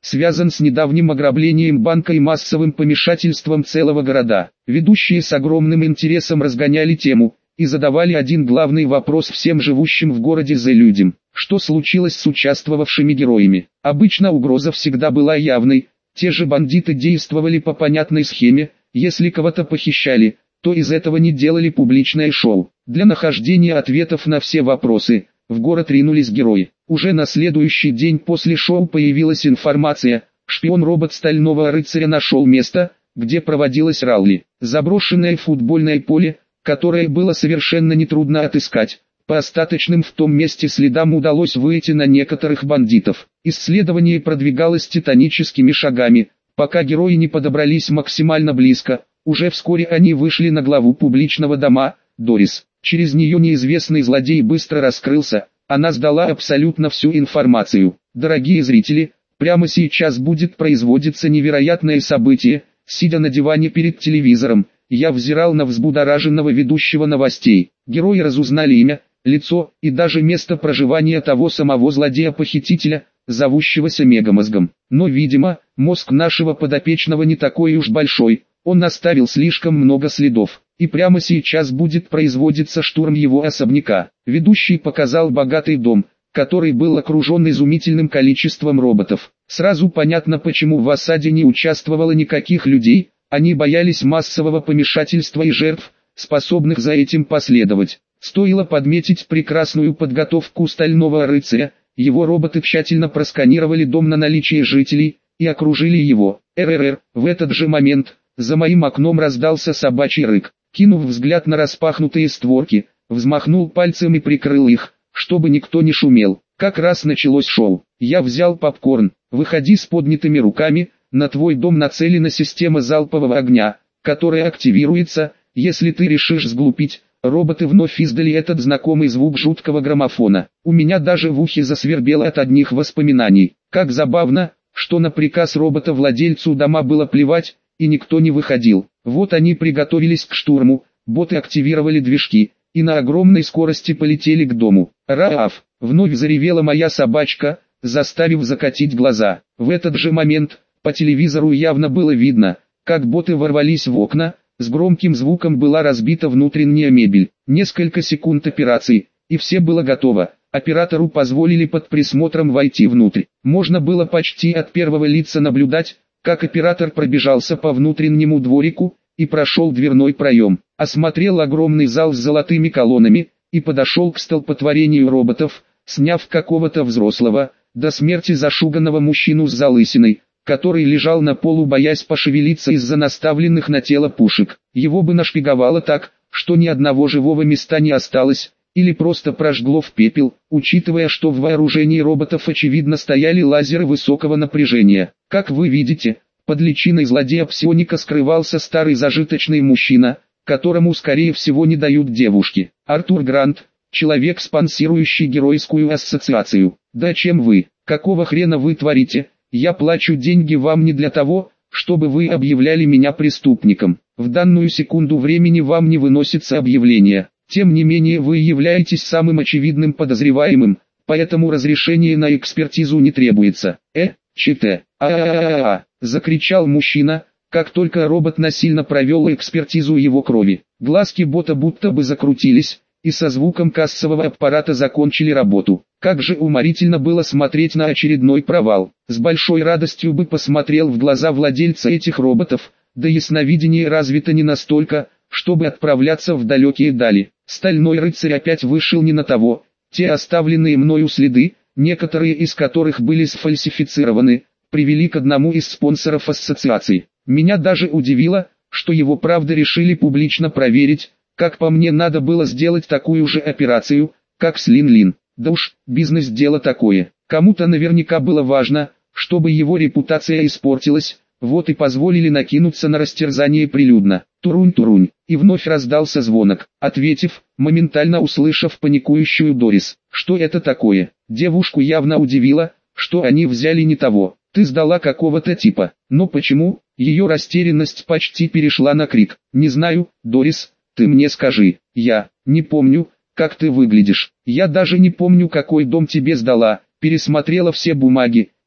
связан с недавним ограблением банка и массовым помешательством целого города. Ведущие с огромным интересом разгоняли тему и задавали один главный вопрос всем живущим в городе за людям. Что случилось с участвовавшими героями? Обычно угроза всегда была явной, те же бандиты действовали по понятной схеме, если кого-то похищали, то из этого не делали публичное шоу. Для нахождения ответов на все вопросы, в город ринулись герои. Уже на следующий день после шоу появилась информация, шпион-робот Стального Рыцаря нашел место, где проводилось ралли. Заброшенное футбольное поле, которое было совершенно нетрудно отыскать. По остаточным в том месте следам удалось выйти на некоторых бандитов. Исследование продвигалось титаническими шагами, пока герои не подобрались максимально близко. Уже вскоре они вышли на главу публичного дома, Дорис. Через нее неизвестный злодей быстро раскрылся, она сдала абсолютно всю информацию. Дорогие зрители, прямо сейчас будет производиться невероятное событие. Сидя на диване перед телевизором, я взирал на взбудораженного ведущего новостей. Герои разузнали имя, лицо и даже место проживания того самого злодея-похитителя, зовущегося Мегамозгом. Но, видимо, мозг нашего подопечного не такой уж большой, он оставил слишком много следов, и прямо сейчас будет производиться штурм его особняка. Ведущий показал богатый дом, который был окружен изумительным количеством роботов. Сразу понятно, почему в осаде не участвовало никаких людей, они боялись массового помешательства и жертв, способных за этим последовать. Стоило подметить прекрасную подготовку Стального Рыцаря, его роботы тщательно просканировали дом на наличие жителей и окружили его. РРР, в этот же момент, за моим окном раздался собачий рык. Кинув взгляд на распахнутые створки, взмахнул пальцем и прикрыл их, чтобы никто не шумел. Как раз началось шоу. Я взял попкорн. Выходи с поднятыми руками, на твой дом нацелена система залпового огня, которая активируется, если ты решишь сглупить. Роботы вновь издали этот знакомый звук жуткого граммофона. У меня даже в ухе засвербело от одних воспоминаний. Как забавно, что на приказ робота владельцу дома было плевать, и никто не выходил. Вот они приготовились к штурму, боты активировали движки, и на огромной скорости полетели к дому. Раф! Вновь заревела моя собачка, заставив закатить глаза. В этот же момент, по телевизору явно было видно, как боты ворвались в окна, с громким звуком была разбита внутренняя мебель. Несколько секунд операции, и все было готово. Оператору позволили под присмотром войти внутрь. Можно было почти от первого лица наблюдать, как оператор пробежался по внутреннему дворику и прошел дверной проем, осмотрел огромный зал с золотыми колоннами и подошел к столпотворению роботов, сняв какого-то взрослого, до смерти зашуганного мужчину с залысиной, который лежал на полу, боясь пошевелиться из-за наставленных на тело пушек. Его бы нашпиговало так, что ни одного живого места не осталось, или просто прожгло в пепел, учитывая, что в вооружении роботов очевидно стояли лазеры высокого напряжения. Как вы видите, под личиной злодея-псионика скрывался старый зажиточный мужчина, которому скорее всего не дают девушки. Артур Грант, человек, спонсирующий геройскую ассоциацию. Да чем вы, какого хрена вы творите? Я плачу деньги вам не для того, чтобы вы объявляли меня преступником. В данную секунду времени вам не выносится объявление. Тем не менее вы являетесь самым очевидным подозреваемым, поэтому разрешение на экспертизу не требуется. Э, ЧТ. А-а-а-а-а, закричал мужчина, как только робот насильно провел экспертизу его крови. Глазки бота будто бы закрутились, и со звуком кассового аппарата закончили работу. Как же уморительно было смотреть на очередной провал. С большой радостью бы посмотрел в глаза владельца этих роботов, да ясновидение развито не настолько, чтобы отправляться в далекие дали. Стальной Рыцарь опять вышел не на того. Те оставленные мною следы, некоторые из которых были сфальсифицированы, привели к одному из спонсоров ассоциации. Меня даже удивило, что его правда решили публично проверить. Как по мне, надо было сделать такую же операцию, как с Лин-Лин. Да уж, бизнес дело такое. Кому-то наверняка было важно, чтобы его репутация испортилась, вот и позволили накинуться на растерзание прилюдно. Турунь-турунь. И вновь раздался звонок. Ответив, моментально услышав паникующую Дорис. Что это такое? Девушку явно удивило, что они взяли не того. Ты сдала какого-то типа. Но почему? Ее растерянность почти перешла на крик. Не знаю, Дорис, ты мне скажи. Я не помню, как ты выглядишь. Я даже не помню, какой дом тебе сдала. Пересмотрела все бумаги,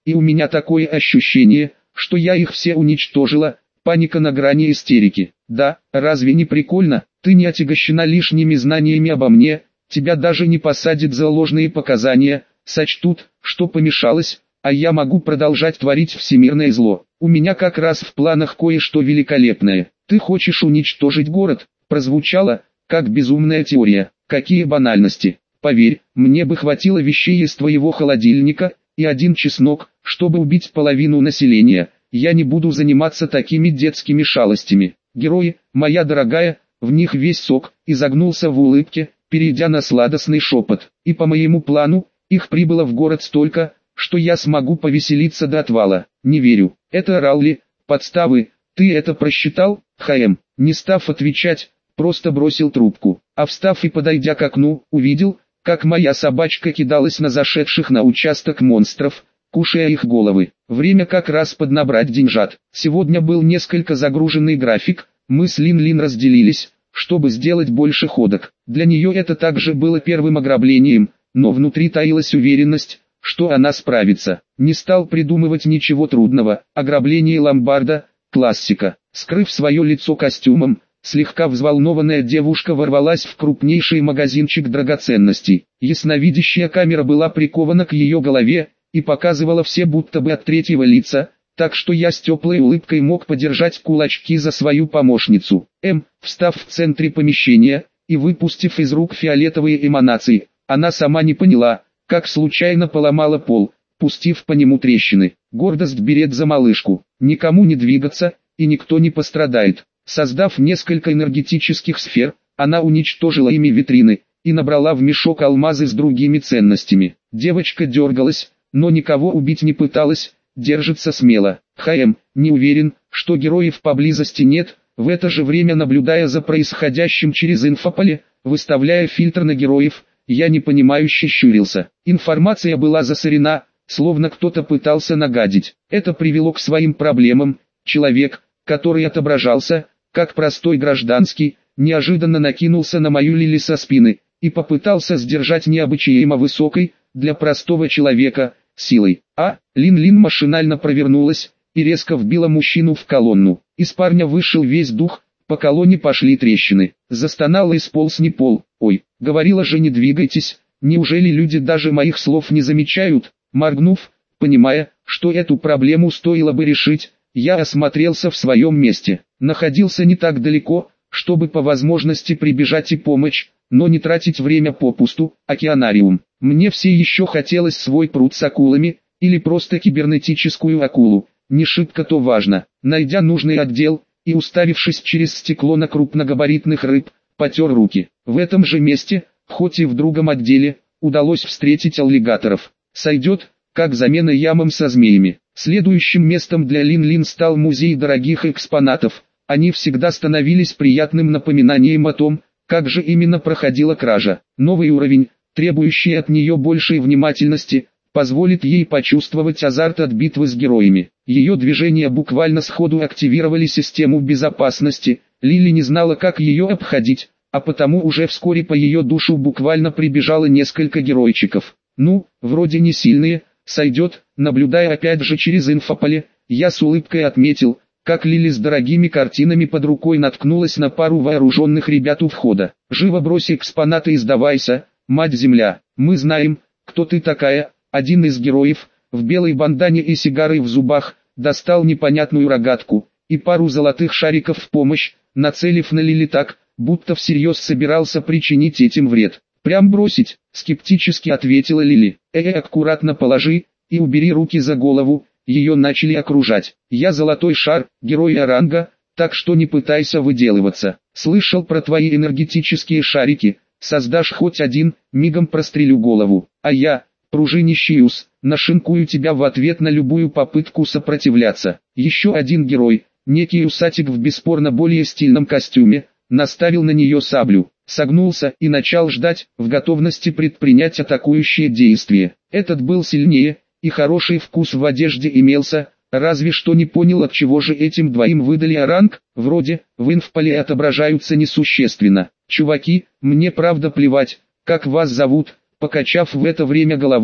и у меня такое ощущение, что я их все уничтожила. Паника на грани истерики. Да, разве не прикольно? Ты не отягощена лишними знаниями обо мне, тебя даже не посадят за ложные показания, сочтут, что помешалось, а я могу продолжать творить всемирное зло. У меня как раз в планах кое-что великолепное. Ты хочешь уничтожить город? Прозвучало, как безумная теория. Какие банальности. Поверь, мне бы хватило вещей из твоего холодильника и один чеснок, чтобы убить половину населения. Я не буду заниматься такими детскими шалостями. Герои, моя дорогая, в них весь сок, изогнулся в улыбке, перейдя на сладостный шепот. И по моему плану, их прибыло в город столько, что я смогу повеселиться до отвала. Не верю. Это Раули, подставы, ты это просчитал? ХМ, не став отвечать, просто бросил трубку. А встав и подойдя к окну, увидел, как моя собачка кидалась на зашедших на участок монстров, кушая их головы. Время как раз поднабрать деньжат. Сегодня был несколько загруженный график, мы с Лин-Лин разделились, чтобы сделать больше ходок. Для нее это также было первым ограблением, но внутри таилась уверенность, что она справится. Не стал придумывать ничего трудного. Ограбление ломбарда – классика. Скрыв свое лицо костюмом, слегка взволнованная девушка ворвалась в крупнейший магазинчик драгоценностей. Ясновидящая камера была прикована к ее голове и показывала все будто бы от третьего лица, так что я с теплой улыбкой мог подержать кулачки за свою помощницу. М, встав в центре помещения и выпустив из рук фиолетовые эманации, она сама не поняла, как случайно поломала пол, пустив по нему трещины. Гордость берет за малышку. Никому не двигаться, и никто не пострадает. Создав несколько энергетических сфер, она уничтожила ими витрины и набрала в мешок алмазы с другими ценностями. Девочка дергалась, но никого убить не пыталась, держится смело. ХМ, не уверен, что героев поблизости нет, в это же время наблюдая за происходящим через инфополе, выставляя фильтр на героев, я непонимающе щурился. Информация была засорена, словно кто-то пытался нагадить. Это привело к своим проблемам. Человек, который отображался, как простой гражданский, неожиданно накинулся на мою Лили со спины и попытался сдержать необычаемо высокой, для простого человека, силой. А, Лин-Лин машинально провернулась и резко вбила мужчину в колонну. Из парня вышел весь дух, по колонне пошли трещины. Застонал и сполз не пол. Ой, говорила же не двигайтесь, неужели люди даже моих слов не замечают? Моргнув, понимая, что эту проблему стоило бы решить, я осмотрелся в своем месте. Находился не так далеко, чтобы по возможности прибежать и помочь, но не тратить время попусту. Океанариум. Мне все еще хотелось свой пруд с акулами, или просто кибернетическую акулу, не шибко то важно. Найдя нужный отдел, и уставившись через стекло на крупногабаритных рыб, потер руки. В этом же месте, хоть и в другом отделе, удалось встретить аллигаторов. Сойдет, как замена ямам со змеями. Следующим местом для Лин-Лин стал музей дорогих экспонатов. Они всегда становились приятным напоминанием о том, как же именно проходила кража. Новый уровень, требующий от нее большей внимательности, позволит ей почувствовать азарт от битвы с героями. Ее движения буквально сходу активировали систему безопасности. Лили не знала, как ее обходить, а потому уже вскоре по ее душу буквально прибежало несколько геройчиков. Ну, вроде не сильные, сойдет. Наблюдая опять же через инфополе, я с улыбкой отметил, как Лили с дорогими картинами под рукой наткнулась на пару вооруженных ребят у входа. «Живо брось экспонаты и сдавайся, мать-земля, мы знаем, кто ты такая». Один из героев, в белой бандане и сигарой в зубах, достал непонятную рогатку и пару золотых шариков в помощь, нацелив на Лили так, будто всерьез собирался причинить этим вред. «Прям бросить?» — скептически ответила Лили. «Э-э, аккуратно положи и убери руки за голову». Ее начали окружать. «Я золотой шар, герой Оранга, так что не пытайся выделываться. Слышал про твои энергетические шарики, создашь хоть один, мигом прострелю голову. А я, пружинищий ус, нашинкую тебя в ответ на любую попытку сопротивляться». Еще один герой, некий усатик в бесспорно более стильном костюме, наставил на нее саблю, согнулся и начал ждать, в готовности предпринять атакующее действие. Этот был сильнее, и хороший вкус в одежде имелся, разве что не понял, от чего же этим двоим выдали оранг. Вроде, в инфполе отображаются несущественно. «Чуваки, мне правда плевать, как вас зовут», покачав в это время головой,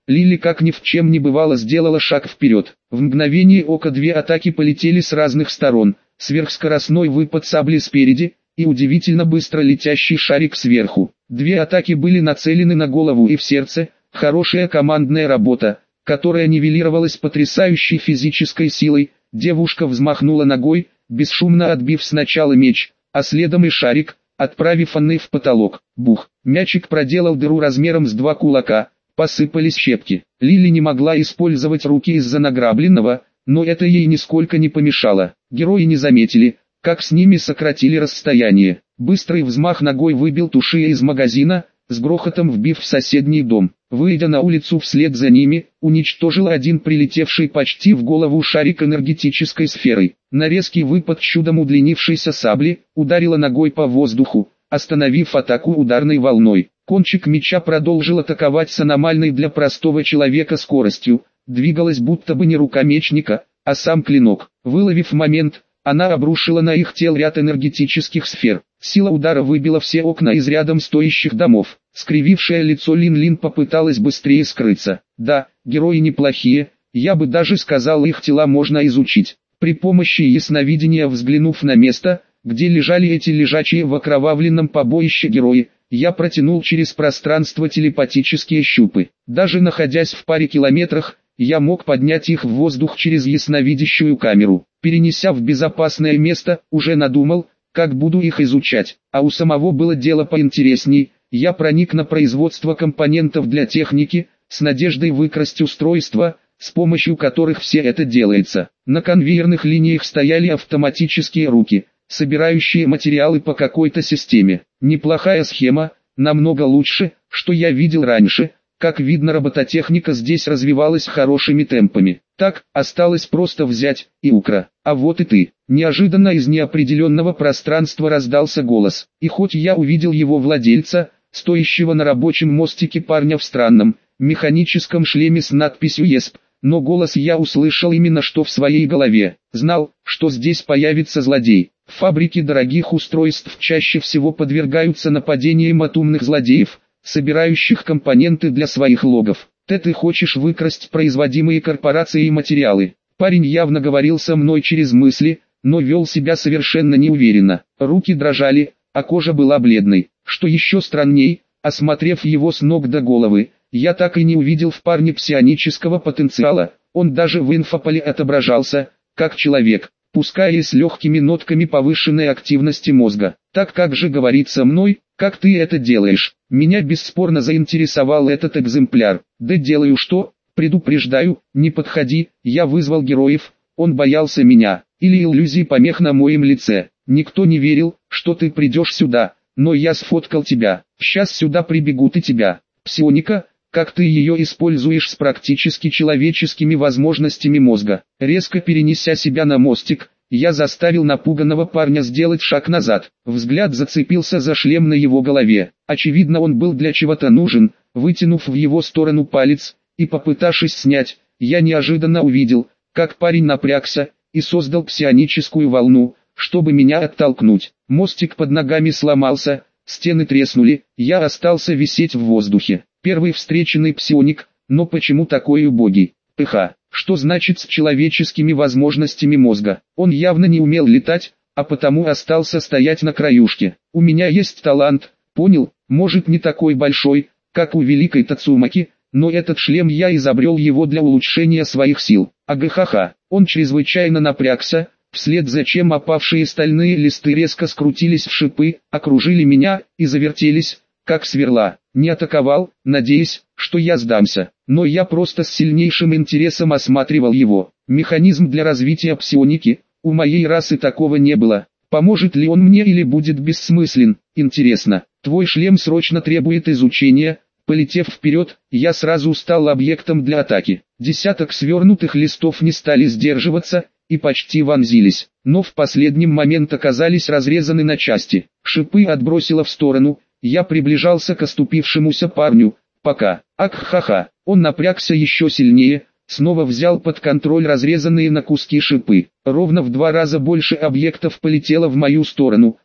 Лили как ни в чем не бывало сделала шаг вперед. В мгновение ока две атаки полетели с разных сторон, сверхскоростной выпад сабли спереди и удивительно быстро летящий шарик сверху. Две атаки были нацелены на голову и в сердце, хорошая командная работа, которая нивелировалась потрясающей физической силой. Девушка взмахнула ногой, бесшумно отбив сначала меч, а следом и шарик, отправив Анны в потолок. Бух! Мячик проделал дыру размером с два кулака, посыпались щепки. Лили не могла использовать руки из-за награбленного, но это ей нисколько не помешало. Герои не заметили, как с ними сократили расстояние. Быстрый взмах ногой выбил Тушия из магазина, с грохотом вбив в соседний дом. Выйдя на улицу вслед за ними, уничтожил один прилетевший почти в голову шарик энергетической сферой. На резкий выпад чудом удлинившейся сабли, ударила ногой по воздуху, остановив атаку ударной волной. Кончик меча продолжил атаковать с аномальной для простого человека скоростью, двигалась будто бы не рука мечника, а сам клинок. Выловив момент, она обрушила на их тел ряд энергетических сфер. Сила удара выбила все окна из рядом стоящих домов. Скривившее лицо Лин-Лин попыталась быстрее скрыться. Да, герои неплохие, я бы даже сказал, их тела можно изучить. При помощи ясновидения, взглянув на место, где лежали эти лежачие в окровавленном побоище герои, я протянул через пространство телепатические щупы. Даже находясь в паре километрах, я мог поднять их в воздух через ясновидящую камеру. Перенеся в безопасное место, уже надумал, как буду их изучать, а у самого было дело поинтересней. Я проник на производство компонентов для техники, с надеждой выкрасть устройства, с помощью которых все это делается. На конвейерных линиях стояли автоматические руки, собирающие материалы по какой-то системе. Неплохая схема, намного лучше, что я видел раньше. Как видно, робототехника здесь развивалась хорошими темпами. Так, осталось просто взять и укра. А вот и ты. Неожиданно из неопределенного пространства раздался голос. И хоть я увидел его владельца, стоящего на рабочем мостике парня в странном, механическом шлеме с надписью «и эс пи», но голос я услышал именно что в своей голове. Знал, что здесь появится злодей. Фабрики дорогих устройств чаще всего подвергаются нападениям от умных злодеев, собирающих компоненты для своих логов. Ты ты хочешь выкрасть производимые корпорацией материалы. Парень явно говорил со мной через мысли, но вел себя совершенно неуверенно. Руки дрожали, а кожа была бледной. Что еще странней, осмотрев его с ног до головы, я так и не увидел в парне псионического потенциала. Он даже в инфополе отображался, как человек, пускай и с легкими нотками повышенной активности мозга. Так как же говорит со мной, как ты это делаешь? Меня бесспорно заинтересовал этот экземпляр. Да делаю что? Предупреждаю, не подходи. Я вызвал героев, он боялся меня. Или иллюзии помех на моем лице. Никто не верил, что ты придешь сюда, но я сфоткал тебя. Сейчас сюда прибегут и тебя. Псионика, как ты ее используешь с практически человеческими возможностями мозга. Резко перенеся себя на мостик, я заставил напуганного парня сделать шаг назад. Взгляд зацепился за шлем на его голове. Очевидно, он был для чего-то нужен. Вытянув в его сторону палец и попытавшись снять, я неожиданно увидел, как парень напрягся и создал псионическую волну, чтобы меня оттолкнуть. Мостик под ногами сломался, стены треснули, я остался висеть в воздухе. Первый встреченный псионик, но почему такой убогий? Пыха. Что значит с человеческими возможностями мозга? Он явно не умел летать, а потому остался стоять на краюшке. У меня есть талант, понял, может не такой большой, как у великой Тацумаки, но этот шлем я изобрел его для улучшения своих сил. Агахаха. Он чрезвычайно напрягся, вслед за чем опавшие стальные листы резко скрутились в шипы, окружили меня и завертелись, как сверла. Не атаковал, надеясь, что я сдамся, но я просто с сильнейшим интересом осматривал его. Механизм для развития псионики, у моей расы такого не было. Поможет ли он мне или будет бессмыслен? Интересно. Твой шлем срочно требует изучения. Полетев вперед, я сразу стал объектом для атаки. Десяток свернутых листов не стали сдерживаться и почти вонзились, но в последний момент оказались разрезаны на части. Шипы отбросило в сторону. Я приближался к оступившемуся парню, пока, ак-ха-ха, он напрягся еще сильнее, снова взял под контроль разрезанные на куски шипы. Ровно в два раза больше объектов полетело в мою сторону,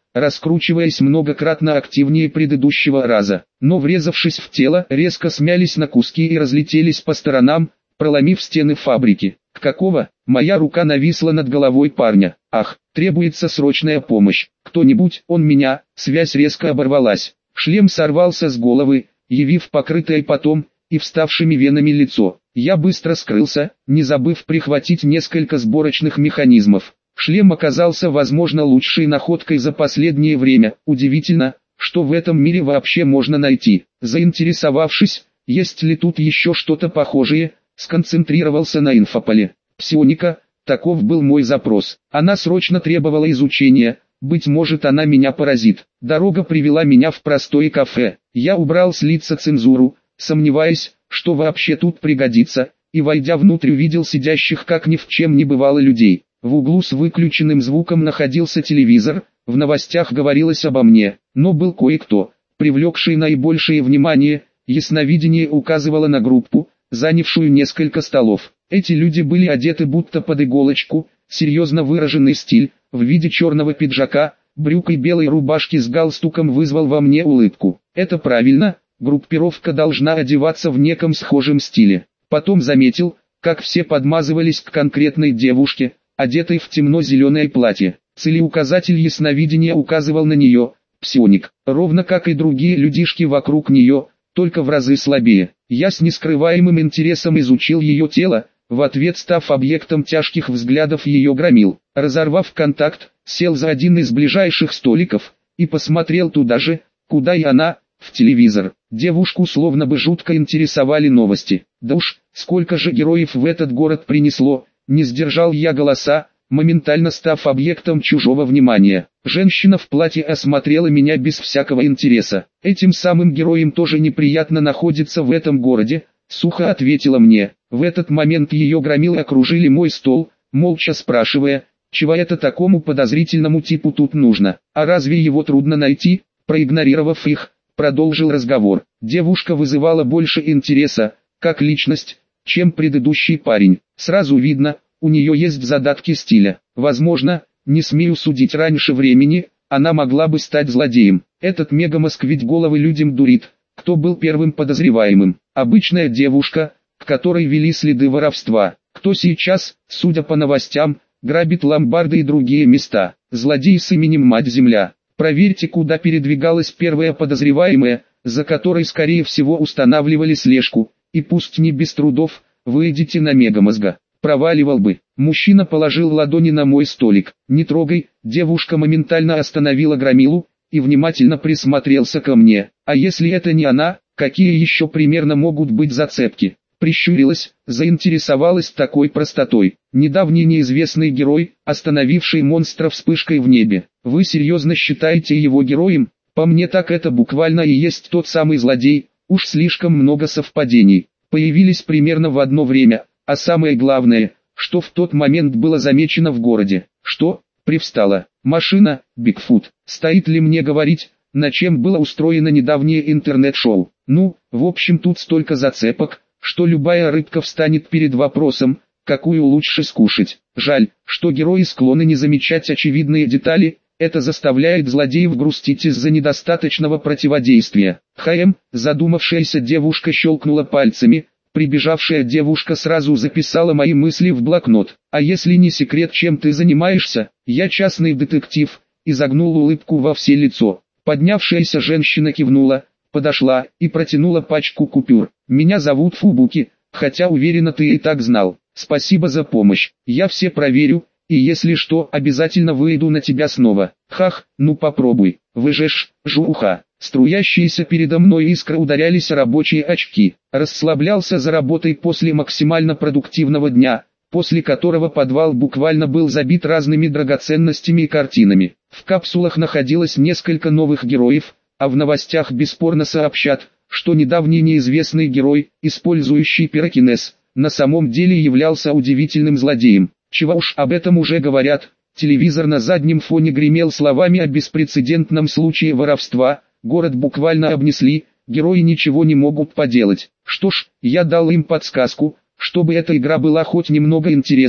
раскручиваясь многократно активнее предыдущего раза. Но врезавшись в тело, резко смялись на куски и разлетелись по сторонам, проломив стены фабрики. Какого? Моя рука нависла над головой парня. Ах, требуется срочная помощь. Кто-нибудь, он меня. Связь резко оборвалась. Шлем сорвался с головы, явив покрытое потом и вставшими венами лицо. Я быстро скрылся, не забыв прихватить несколько сборочных механизмов. Шлем оказался, возможно, лучшей находкой за последнее время. Удивительно, что в этом мире вообще можно найти. Заинтересовавшись, есть ли тут еще что-то похожее, сконцентрировался на инфополе. Псионика, таков был мой запрос. Она срочно требовала изучения, быть может, она меня поразит. Дорога привела меня в простое кафе. Я убрал с лица цензуру, сомневаясь, что вообще тут пригодится, и войдя внутрь увидел сидящих как ни в чем не бывало людей. В углу с выключенным звуком находился телевизор, в новостях говорилось обо мне, но был кое-кто, привлекший наибольшее внимание. Ясновидение указывало на группу, занявшую несколько столов. Эти люди были одеты будто под иголочку, серьезно выраженный стиль, в виде черного пиджака, брюк и белой рубашки с галстуком вызвал во мне улыбку. Это правильно, группировка должна одеваться в неком схожем стиле. Потом заметил, как все подмазывались к конкретной девушке, одетой в темно-зеленое платье. Целеуказатель ясновидения указывал на нее, псионик, ровно как и другие людишки вокруг нее, только в разы слабее. Я с нескрываемым интересом изучил ее тело, в ответ став объектом тяжких взглядов ее громил. Разорвав контакт, сел за один из ближайших столиков и посмотрел туда же, куда и она, в телевизор. Девушку словно бы жутко интересовали новости. Да уж, сколько же героев в этот город принесло, не сдержал я голоса, моментально став объектом чужого внимания. Женщина в платье осмотрела меня без всякого интереса. Этим самым героям тоже неприятно находиться в этом городе, сухо ответила мне. В этот момент ее громилы окружили мой стол, молча спрашивая, чего это такому подозрительному типу тут нужно. А разве его трудно найти? Проигнорировав их, продолжил разговор. Девушка вызывала больше интереса, как личность, чем предыдущий парень. Сразу видно, у нее есть задатки стиля. Возможно, не смею судить раньше времени, она могла бы стать злодеем. Этот мегамозг ведь головы людям дурит. Кто был первым подозреваемым? Обычная девушка, к которой вели следы воровства. Кто сейчас, судя по новостям, грабит ломбарды и другие места? Злодей с именем Мать-Земля. Проверьте, куда передвигалась первая подозреваемая, за которой скорее всего устанавливали слежку, и пусть не без трудов, выйдите на мегамозга. Проваливал бы. Мужчина положил ладони на мой столик. Не трогай. Девушка моментально остановила громилу и внимательно присмотрелся ко мне. А если это не она, какие еще примерно могут быть зацепки? Прищурилась, заинтересовалась такой простотой. Недавний неизвестный герой, остановивший монстра вспышкой в небе. Вы серьезно считаете его героем? По мне так это буквально и есть тот самый злодей. Уж слишком много совпадений. Появились примерно в одно время. А самое главное, что в тот момент было замечено в городе. Что? Привстала. Машина, Бигфут. Стоит ли мне говорить, на чем было устроено недавнее интернет-шоу? Ну, в общем тут столько зацепок, что любая рыбка встанет перед вопросом, какую лучше скушать. Жаль, что герои склонны не замечать очевидные детали, это заставляет злодеев грустить из-за недостаточного противодействия. Хм, задумавшаяся девушка щелкнула пальцами. Прибежавшая девушка сразу записала мои мысли в блокнот. А если не секрет, чем ты занимаешься? Я частный детектив. Изогнул улыбку во все лицо. Поднявшаяся женщина кивнула, подошла и протянула пачку купюр. Меня зовут Фубуки, хотя уверена ты и так знал. Спасибо за помощь. Я все проверю, и если что, обязательно выйду на тебя снова. Хах, ну попробуй. Вы же ж, жуха. Струящиеся передо мной искры ударялись о рабочие очки. Расслаблялся за работой после максимально продуктивного дня, после которого подвал буквально был забит разными драгоценностями и картинами. В капсулах находилось несколько новых героев, а в новостях бесспорно сообщат, что недавний неизвестный герой, использующий пирокинез, на самом деле являлся удивительным злодеем. Чего уж об этом уже говорят. Телевизор на заднем фоне гремел словами о беспрецедентном случае воровства. Город буквально обнесли, герои ничего не могут поделать. Что ж, я дал им подсказку, чтобы эта игра была хоть немного интересной,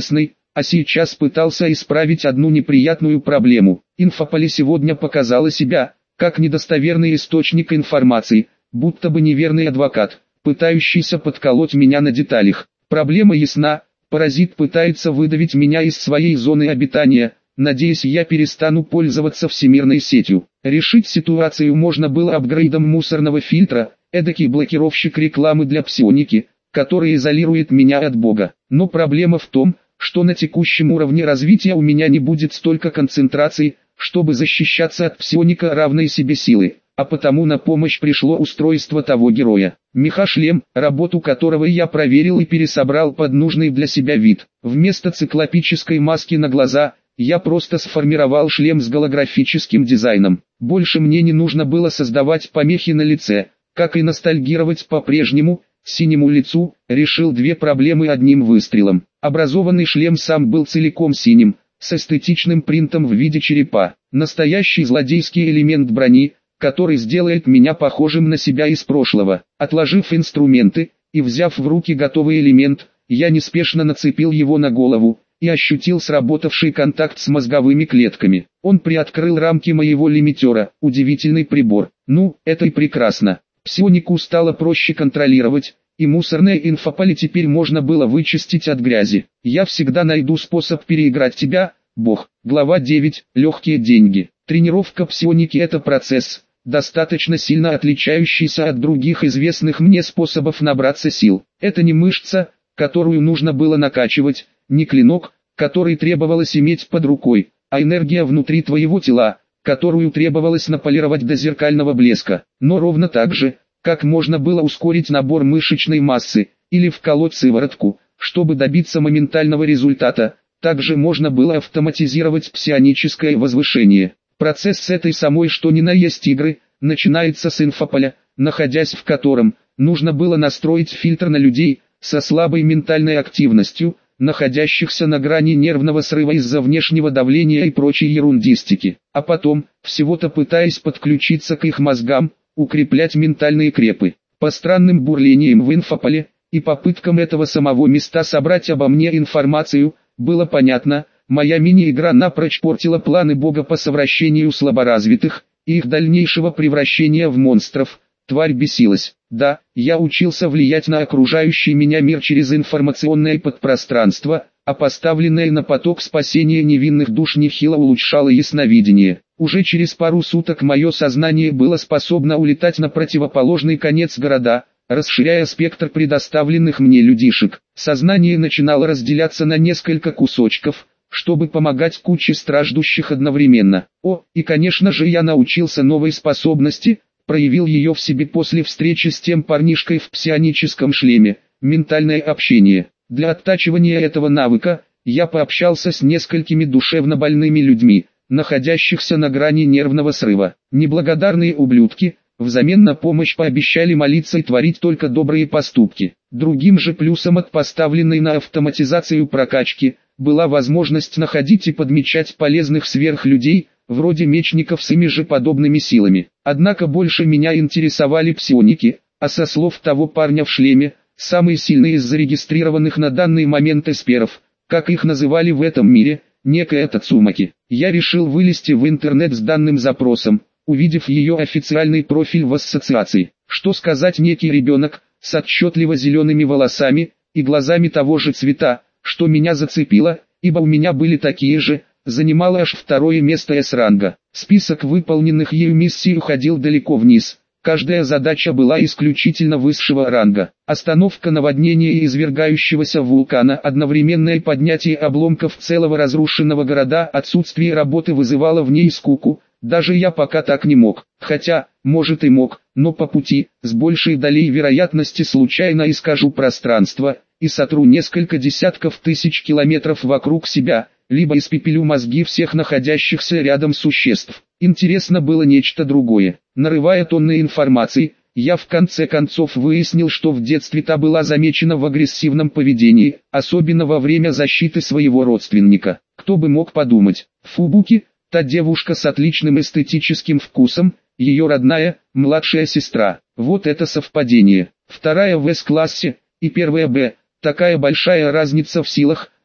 а сейчас пытался исправить одну неприятную проблему. Инфополе сегодня показала себя, как недостоверный источник информации, будто бы неверный адвокат, пытающийся подколоть меня на деталях. Проблема ясна, паразит пытается выдавить меня из своей зоны обитания, надеясь я перестану пользоваться всемирной сетью. Решить ситуацию можно было апгрейдом мусорного фильтра, эдакий блокировщик рекламы для псионики, который изолирует меня от Бога. Но проблема в том, что на текущем уровне развития у меня не будет столько концентрации, чтобы защищаться от псионика равной себе силы, а потому на помощь пришло устройство того героя. Меха-шлем, работу которого я проверил и пересобрал под нужный для себя вид. Вместо циклопической маски на глаза, я просто сформировал шлем с голографическим дизайном. Больше мне не нужно было создавать помехи на лице, как и ностальгировать по прежнему, синему лицу, решил две проблемы одним выстрелом. Образованный шлем сам был целиком синим, с эстетичным принтом в виде черепа. Настоящий злодейский элемент брони, который сделает меня похожим на себя из прошлого. Отложив инструменты и взяв в руки готовый элемент, я неспешно нацепил его на голову и ощутил сработавший контакт с мозговыми клетками. Он приоткрыл рамки моего лимитера, удивительный прибор. Ну, это и прекрасно. Псионику стало проще контролировать, и мусорное инфополе теперь можно было вычистить от грязи. Я всегда найду способ переиграть тебя, Бог. Глава девять. Легкие деньги. Тренировка псионики – это процесс, достаточно сильно отличающийся от других известных мне способов набраться сил. Это не мышца, которую нужно было накачивать, не клинок, который требовалось иметь под рукой, а энергия внутри твоего тела, которую требовалось наполировать до зеркального блеска. Но ровно так же, как можно было ускорить набор мышечной массы, или вколоть сыворотку, чтобы добиться моментального результата, также можно было автоматизировать псионическое возвышение. Процесс с этой самой что ни на есть игры, начинается с инфополя, находясь в котором, нужно было настроить фильтр на людей, со слабой ментальной активностью, находящихся на грани нервного срыва из-за внешнего давления и прочей ерундистики, а потом, всего-то пытаясь подключиться к их мозгам, укреплять ментальные крепы. По странным бурлениям в инфополе и попыткам этого самого места собрать обо мне информацию, было понятно, моя мини-игра напрочь портила планы Бога по совращению слаборазвитых и их дальнейшего превращения в монстров. Тварь бесилась. Да, я учился влиять на окружающий меня мир через информационное подпространство, а поставленное на поток спасения невинных душ нехило улучшало ясновидение. Уже через пару суток мое сознание было способно улетать на противоположный конец города, расширяя спектр предоставленных мне людишек. Сознание начинало разделяться на несколько кусочков, чтобы помогать куче страждущих одновременно. О, и конечно же я научился новой способности, проявил ее в себе после встречи с тем парнишкой в псионическом шлеме, ментальное общение. Для оттачивания этого навыка, я пообщался с несколькими душевно больными людьми, находящихся на грани нервного срыва. Неблагодарные ублюдки, взамен на помощь пообещали молиться и творить только добрые поступки. Другим же плюсом от поставленной на автоматизацию прокачки, была возможность находить и подмечать полезных сверхлюдей, вроде мечников с ими же подобными силами. Однако больше меня интересовали псионики, а со слов того парня в шлеме, самые сильные из зарегистрированных на данный момент эсперов, как их называли в этом мире, некая Тацумаки. Я решил вылезти в интернет с данным запросом, увидев ее официальный профиль в ассоциации. Что сказать, некий ребенок, с отчетливо зелеными волосами и глазами того же цвета, что меня зацепило, ибо у меня были такие же, занимала аж второе место С-ранга. Список выполненных ею миссий уходил далеко вниз. Каждая задача была исключительно высшего ранга. Остановка наводнения извергающегося вулкана, одновременное поднятие обломков целого разрушенного города, отсутствие работы вызывало в ней скуку. Даже я пока так не мог. Хотя, может и мог, но по пути, с большей долей вероятности случайно искажу пространство и сотру несколько десятков тысяч километров вокруг себя, либо испепелю мозги всех находящихся рядом существ. Интересно было нечто другое. Нарывая тонны информации, я в конце концов выяснил, что в детстве та была замечена в агрессивном поведении, особенно во время защиты своего родственника. Кто бы мог подумать, Фубуки, та девушка с отличным эстетическим вкусом, ее родная, младшая сестра. Вот это совпадение. Вторая в С-классе и первая Б. Такая большая разница в силах.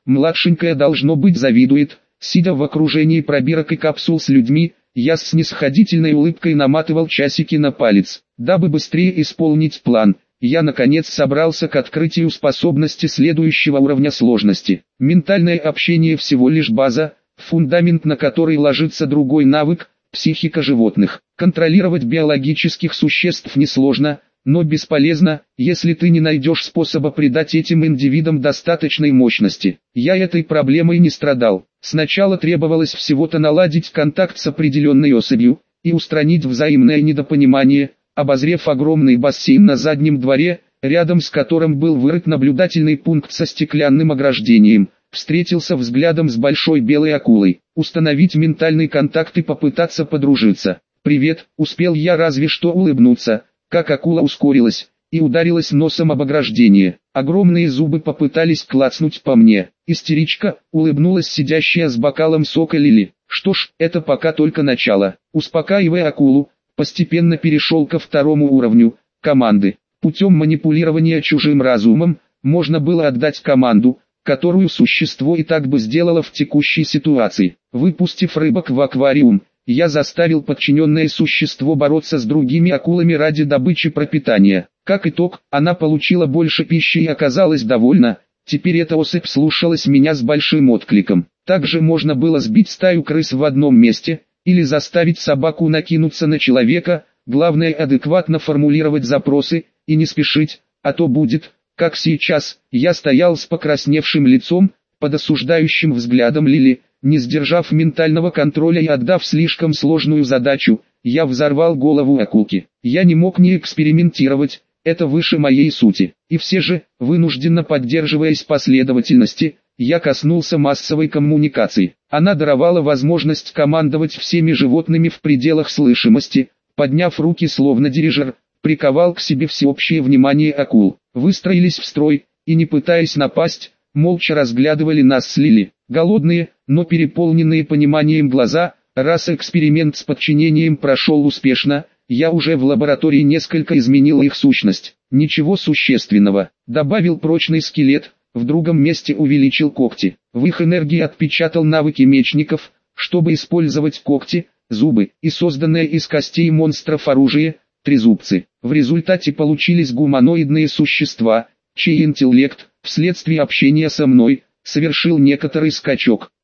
Младшенькая должно быть завидует, сидя в окружении пробирок и капсул с людьми. Я с снисходительной улыбкой наматывал часики на палец, дабы быстрее исполнить план. Я наконец собрался к открытию способности следующего уровня сложности. Ментальное общение всего лишь база, фундамент на который ложится другой навык – психика животных. Контролировать биологических существ несложно, но бесполезно, если ты не найдешь способа придать этим индивидам достаточной мощности. Я этой проблемой не страдал. Сначала требовалось всего-то наладить контакт с определенной особью и устранить взаимное недопонимание, обозрев огромный бассейн на заднем дворе, рядом с которым был вырыт наблюдательный пункт со стеклянным ограждением. Встретился взглядом с большой белой акулой, установить ментальный контакт и попытаться подружиться. «Привет», успел я разве что улыбнуться, как акула ускорилась и ударилась носом об ограждение. Огромные зубы попытались клацнуть по мне. «Истеричка», улыбнулась сидящая с бокалом сока Лили. «Что ж, это пока только начало». Успокаивая акулу, постепенно перешел ко второму уровню команды. Путем манипулирования чужим разумом можно было отдать команду, которую существо и так бы сделало в текущей ситуации. Выпустив рыбок в аквариум, я заставил подчиненное существо бороться с другими акулами ради добычи пропитания. Как итог, она получила больше пищи и оказалась довольна. Теперь эта особь слушалась меня с большим откликом. Также можно было сбить стаю крыс в одном месте, или заставить собаку накинуться на человека. Главное адекватно формулировать запросы и не спешить, а то будет, как сейчас. Я стоял с покрасневшим лицом, под осуждающим взглядом Лили. Не сдержав ментального контроля и отдав слишком сложную задачу, я взорвал голову акулки. Я не мог не экспериментировать, это выше моей сути. И все же, вынужденно поддерживаясь последовательности, я коснулся массовой коммуникации. Она даровала возможность командовать всеми животными в пределах слышимости. Подняв руки словно дирижер, приковал к себе всеобщее внимание акул. Выстроились в строй, и не пытаясь напасть, молча разглядывали нас с Лили. Голодные, но переполненные пониманием глаза. Раз эксперимент с подчинением прошел успешно, я уже в лаборатории несколько изменил их сущность. Ничего существенного. Добавил прочный скелет, в другом месте увеличил когти. В их энергии отпечатал навыки мечников, чтобы использовать когти, зубы и созданное из костей монстров оружие, трезубцы. В результате получились гуманоидные существа, чей интеллект, вследствие общения со мной, совершил некоторый скачок.